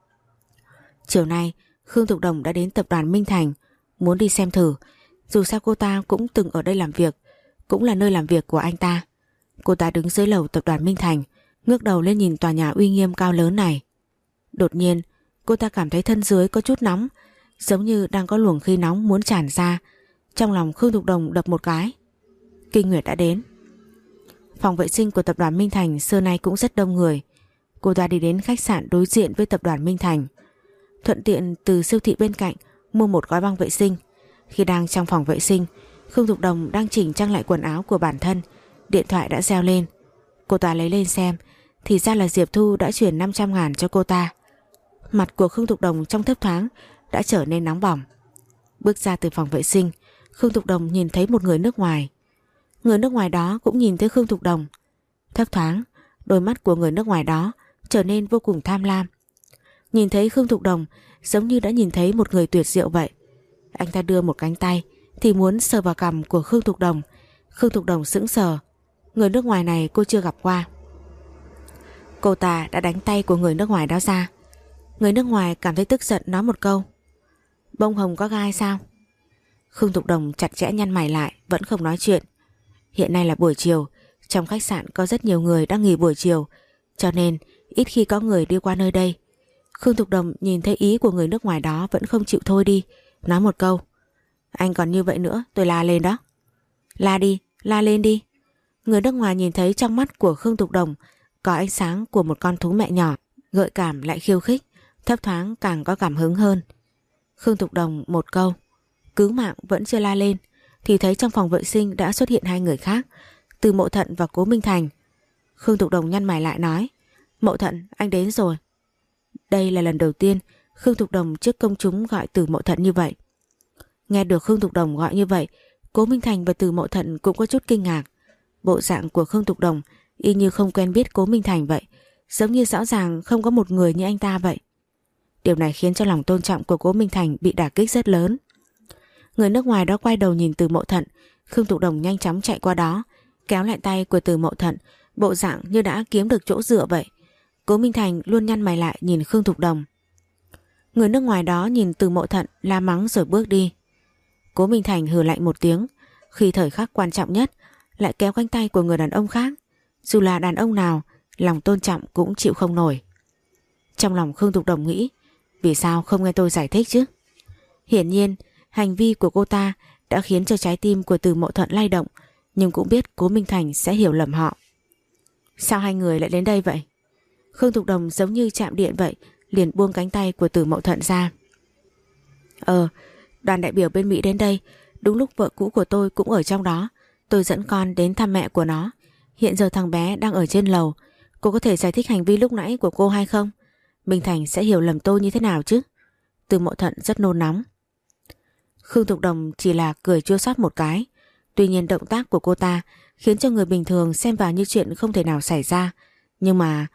Chiều nay Khương Thục Đồng đã đến tập đoàn Minh Thành, muốn đi xem thử. Dù sao cô ta cũng từng ở đây làm việc, cũng là nơi làm việc của anh ta. Cô ta đứng dưới lầu tập đoàn Minh Thành, ngước đầu lên nhìn tòa nhà uy nghiêm cao lớn này. Đột nhiên cô ta cảm thấy thân dưới có chút nóng, giống như đang có luồng khí nóng muốn tràn ra. Trong lòng Khương Thục Đồng đập một cái. Kinh nguyệt đã đến. Phòng vệ sinh của tập đoàn Minh Thành xưa nay cũng rất đông người. Cô ta đi đến khách sạn đối diện với tập đoàn Minh Thành, thuận tiện từ siêu thị bên cạnh mua một gói băng vệ sinh. Khi đang trong phòng vệ sinh, Khương Thục Đồng đang chỉnh trang lại quần áo của bản thân, điện thoại đã reo lên. Cô ta lấy lên xem, thì ra là Diệp Thu đã chuyển năm trăm ngàn cho cô ta. Mặt của Khương Thục Đồng trong thấp thoáng đã trở nên nóng bỏng. Bước ra từ phòng vệ sinh, Khương Thục Đồng nhìn thấy một người nước ngoài. Người nước ngoài đó cũng nhìn thấy Khương Thục Đồng. Thấp thoáng, đôi mắt của người nước ngoài đó trở nên vô cùng tham lam. Nhìn thấy Khương Thục Đồng giống như đã nhìn thấy một người tuyệt diệu vậy. Anh ta đưa một cánh tay thì muốn sờ vào cằm của Khương Thục Đồng. Khương Thục Đồng sững sờ. Người nước ngoài này cô chưa gặp qua. Cô ta đã đánh tay của người nước ngoài đó ra. Người nước ngoài cảm thấy tức giận nói một câu: bông hồng có gai sao? Khương Thục Đồng chặt chẽ nhăn mày lại, vẫn không nói chuyện. Hiện nay là buổi chiều, trong khách sạn có rất nhiều người đang nghỉ buổi chiều, cho nên ít khi có người đi qua nơi đây. Khương Thục Đồng nhìn thấy ý của người nước ngoài đó vẫn không chịu thôi đi, nói một câu: anh còn như vậy nữa tôi la lên đó. La đi, la lên đi. Người nước ngoài nhìn thấy trong mắt của Khương Thục Đồng có ánh sáng của một con thú mẹ nhỏ, gợi cảm lại khiêu khích, thấp thoáng càng có cảm hứng hơn. Khương Thục Đồng một câu cứu mạng vẫn chưa la lên, thì thấy trong phòng vệ sinh đã xuất hiện hai người khác, Từ Mộ Thận và Cố Minh Thành. Khương Thục Đồng nhăn mày lại nói: Mộ Thận, anh đến rồi. Đây là lần đầu tiên Khương Thục Đồng trước công chúng gọi Từ Mộ Thận như vậy. Nghe được Khương Thục Đồng gọi như vậy, Cố Minh Thành và Từ Mộ Thận cũng có chút kinh ngạc. Bộ dạng của Khương Thục Đồng y như không quen biết Cố Minh Thành vậy, giống như rõ ràng không có một người như anh ta vậy. Điều này khiến cho lòng tôn trọng của Cố Minh Thành bị đả kích rất lớn. Người nước ngoài đó quay đầu nhìn Từ Mộ Thận. Khương Thục Đồng nhanh chóng chạy qua đó, kéo lại tay của Từ Mộ Thận, bộ dạng như đã kiếm được chỗ dựa vậy. Cố Minh Thành luôn nhăn mày lại nhìn Khương Thục Đồng. Người nước ngoài đó nhìn Từ Mộ Thận la mắng rồi bước đi. Cố Minh Thành hừ lạnh một tiếng, khi thời khắc quan trọng nhất lại kéo cánh tay của người đàn ông khác. Dù là đàn ông nào, lòng tôn trọng cũng chịu không nổi. Trong lòng Khương Thục Đồng nghĩ, vì sao không nghe tôi giải thích chứ? Hiển nhiên hành vi của cô ta đã khiến cho trái tim của Từ Mộ Thuận lay động, nhưng cũng biết Cố Minh Thành sẽ hiểu lầm họ. Sao hai người lại đến đây vậy? Khương Thục Đồng giống như chạm điện vậy, liền buông cánh tay của Từ Mộ Thuận ra. Ờ, đoàn đại biểu bên Mỹ đến đây, đúng lúc vợ cũ của tôi cũng ở trong đó. Tôi dẫn con đến thăm mẹ của nó. Hiện giờ thằng bé đang ở trên lầu. Cô có thể giải thích hành vi lúc nãy của cô hay không? Minh Thành sẽ hiểu lầm tôi như thế nào chứ? Từ Mộ Thuận rất nôn nóng. Khương Thục Đồng chỉ là cười chua xót một cái. Tuy nhiên động tác của cô ta khiến cho người bình thường xem vào như chuyện không thể nào xảy ra. Nhưng mà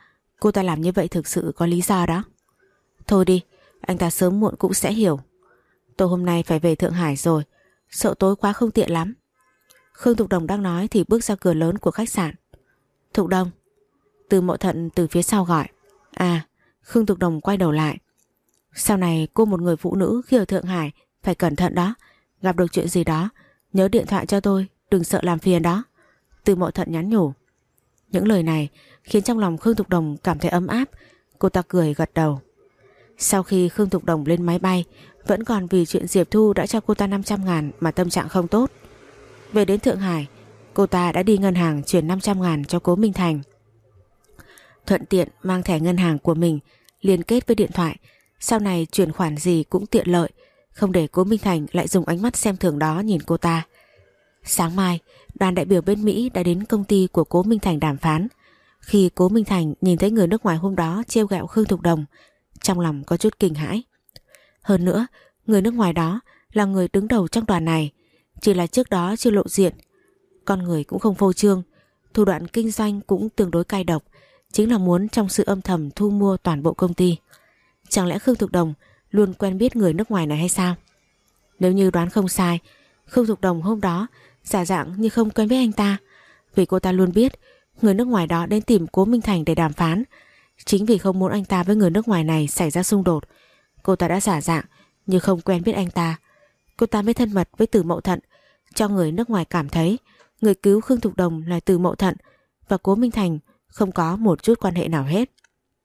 Cô ta làm như vậy thực sự có lý do đó. Thôi đi, anh ta sớm muộn cũng sẽ hiểu. Tôi hôm nay phải về Thượng Hải rồi, sợ tối quá không tiện lắm. Khương Thục Đồng đang nói thì bước ra cửa lớn của khách sạn. Thục Đồng. Từ Mậu Thận từ phía sau gọi. À, Khương Thục Đồng quay đầu lại. Sau này cô một người phụ nữ khi ở Thượng Hải phải cẩn thận đó. Gặp được chuyện gì đó nhớ điện thoại cho tôi, đừng sợ làm phiền đó. Từ Mậu Thận nhắn nhủ. Những lời này khiến trong lòng Khương Thục Đồng cảm thấy ấm áp. Cô ta cười gật đầu. Sau khi Khương Thục Đồng lên máy bay, vẫn còn vì chuyện Diệp Thu đã cho cô ta năm trăm ngàn mà tâm trạng không tốt. Về đến Thượng Hải, cô ta đã đi ngân hàng chuyển năm trăm ngàn cho Cố Minh Thành. Thuận tiện mang thẻ ngân hàng của mình liên kết với điện thoại, sau này chuyển khoản gì cũng tiện lợi, không để Cố Minh Thành lại dùng ánh mắt xem thường đó nhìn cô ta. Sáng mai, đoàn đại biểu bên Mỹ đã đến công ty của Cố Minh Thành đàm phán. Khi Cố Minh Thành nhìn thấy người nước ngoài hôm đó trêu ghẹo Khương Thục Đồng, trong lòng có chút kinh hãi. Hơn nữa, người nước ngoài đó là người đứng đầu trong đoàn này, chỉ là trước đó chưa lộ diện. Con người cũng không phô trương, thủ đoạn kinh doanh cũng tương đối cay độc, chính là muốn trong sự âm thầm thu mua toàn bộ công ty. Chẳng lẽ Khương Thục Đồng luôn quen biết người nước ngoài này hay sao? Nếu như đoán không sai, Khương Thục Đồng hôm đó giả dạng như không quen biết anh ta, vì cô ta luôn biết người nước ngoài đó đến tìm Cố Minh Thành để đàm phán. Chính vì không muốn anh ta với người nước ngoài này xảy ra xung đột, cô ta đã giả dạng như không quen biết anh ta. Cô ta mới thân mật với Từ Mậu Thận, cho người nước ngoài cảm thấy người cứu Khương Thục Đồng là Từ Mậu Thận và Cố Minh Thành không có một chút quan hệ nào hết.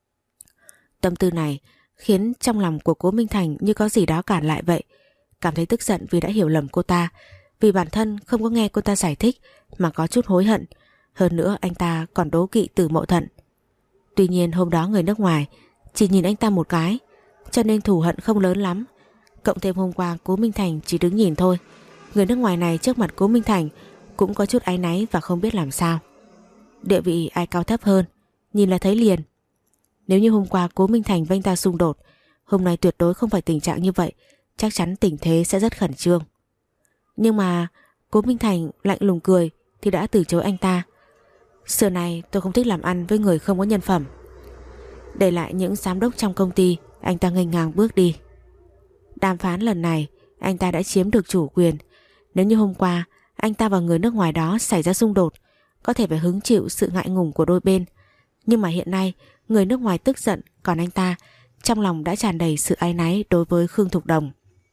Tâm tư này khiến trong lòng của Cố Minh Thành như có gì đó cản lại vậy. Cảm thấy tức giận vì đã hiểu lầm cô ta, vì bản thân không có nghe cô ta giải thích mà có chút hối hận. Hơn nữa anh ta còn đố kỵ Từ Mậu Thận. Tuy nhiên hôm đó người nước ngoài chỉ nhìn anh ta một cái, cho nên thù hận không lớn lắm. Cộng thêm hôm qua Cố Minh Thành chỉ đứng nhìn thôi, người nước ngoài này trước mặt Cố Minh Thành cũng có chút áy náy và không biết làm sao. Địa vị ai cao thấp hơn, nhìn là thấy liền. Nếu như hôm qua Cố Minh Thành với anh ta xung đột, hôm nay tuyệt đối không phải tình trạng như vậy, chắc chắn tình thế sẽ rất khẩn trương. Nhưng mà Cố Minh Thành lạnh lùng cười thì đã từ chối anh ta. Xưa này tôi không thích làm ăn với người không có nhân phẩm. Để lại những giám đốc trong công ty, anh ta nghênh ngang bước đi. Đàm phán lần này anh ta đã chiếm được chủ quyền. Nếu như hôm qua anh ta và người nước ngoài đó xảy ra xung đột, có thể phải hứng chịu sự ngại ngùng của đôi bên. Nhưng mà hiện nay người nước ngoài tức giận, còn anh ta trong lòng đã tràn đầy sự áy náy đối với Khương Thục Đồng.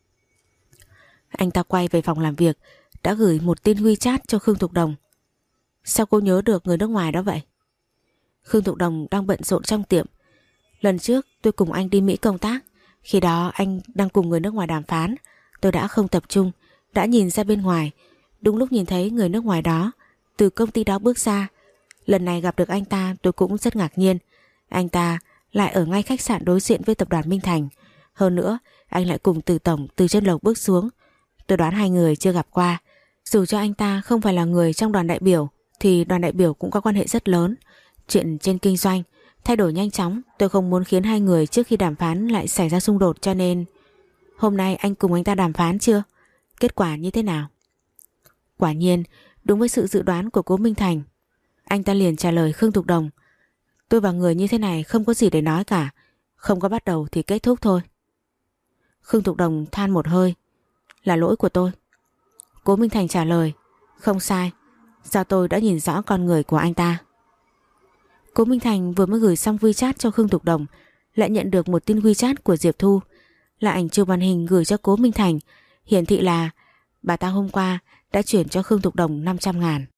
Anh ta quay về phòng làm việc, đã gửi một tin WeChat cho Khương Thục Đồng. Sao cô nhớ được người nước ngoài đó vậy? Khương Thục Đồng đang bận rộn trong tiệm. Lần trước tôi cùng anh đi Mỹ công tác, khi đó anh đang cùng người nước ngoài đàm phán. Tôi đã không tập trung, đã nhìn ra bên ngoài. Đúng lúc nhìn thấy người nước ngoài đó từ công ty đó bước ra. Lần này gặp được anh ta tôi cũng rất ngạc nhiên. Anh ta lại ở ngay khách sạn đối diện với tập đoàn Minh Thành. Hơn nữa anh lại cùng Từ Tổng từ trên lầu bước xuống. Tôi đoán hai người chưa gặp qua. Dù cho anh ta không phải là người trong đoàn đại biểu thì đoàn đại biểu cũng có quan hệ rất lớn. Chuyện trên kinh doanh thay đổi nhanh chóng, tôi không muốn khiến hai người trước khi đàm phán lại xảy ra xung đột, cho nên... Hôm nay anh cùng anh ta đàm phán chưa? Kết quả như thế nào? Quả nhiên đúng với sự dự đoán của Cố Minh Thành. Anh ta liền trả lời Khương Thục Đồng. Tôi và người như thế này không có gì để nói cả, không có bắt đầu thì kết thúc thôi. Khương Thục Đồng than một hơi. Là lỗi của tôi. Cố Minh Thành trả lời. Không sai, do tôi đã nhìn rõ con người của anh ta. Cố Minh Thành vừa mới gửi xong WeChat cho Khương Thục Đồng, lại nhận được một tin WeChat của Diệp Thu, là ảnh chụp màn hình gửi cho Cố Minh Thành, hiển thị là bà ta hôm qua đã chuyển cho Khương Thục Đồng năm trăm ngàn.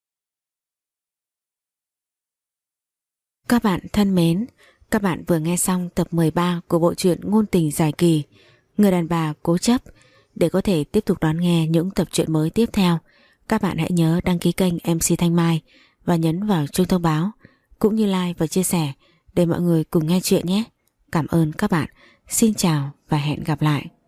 Các bạn thân mến, các bạn vừa nghe xong tập mười ba của bộ truyện ngôn tình dài kỳ Người đàn bà cố chấp. Để có thể tiếp tục đón nghe những tập truyện mới tiếp theo, các bạn hãy nhớ đăng ký kênh em xê Thanh Mai và nhấn vào chuông thông báo, cũng như like và chia sẻ để mọi người cùng nghe chuyện nhé. Cảm ơn các bạn. Xin chào và hẹn gặp lại.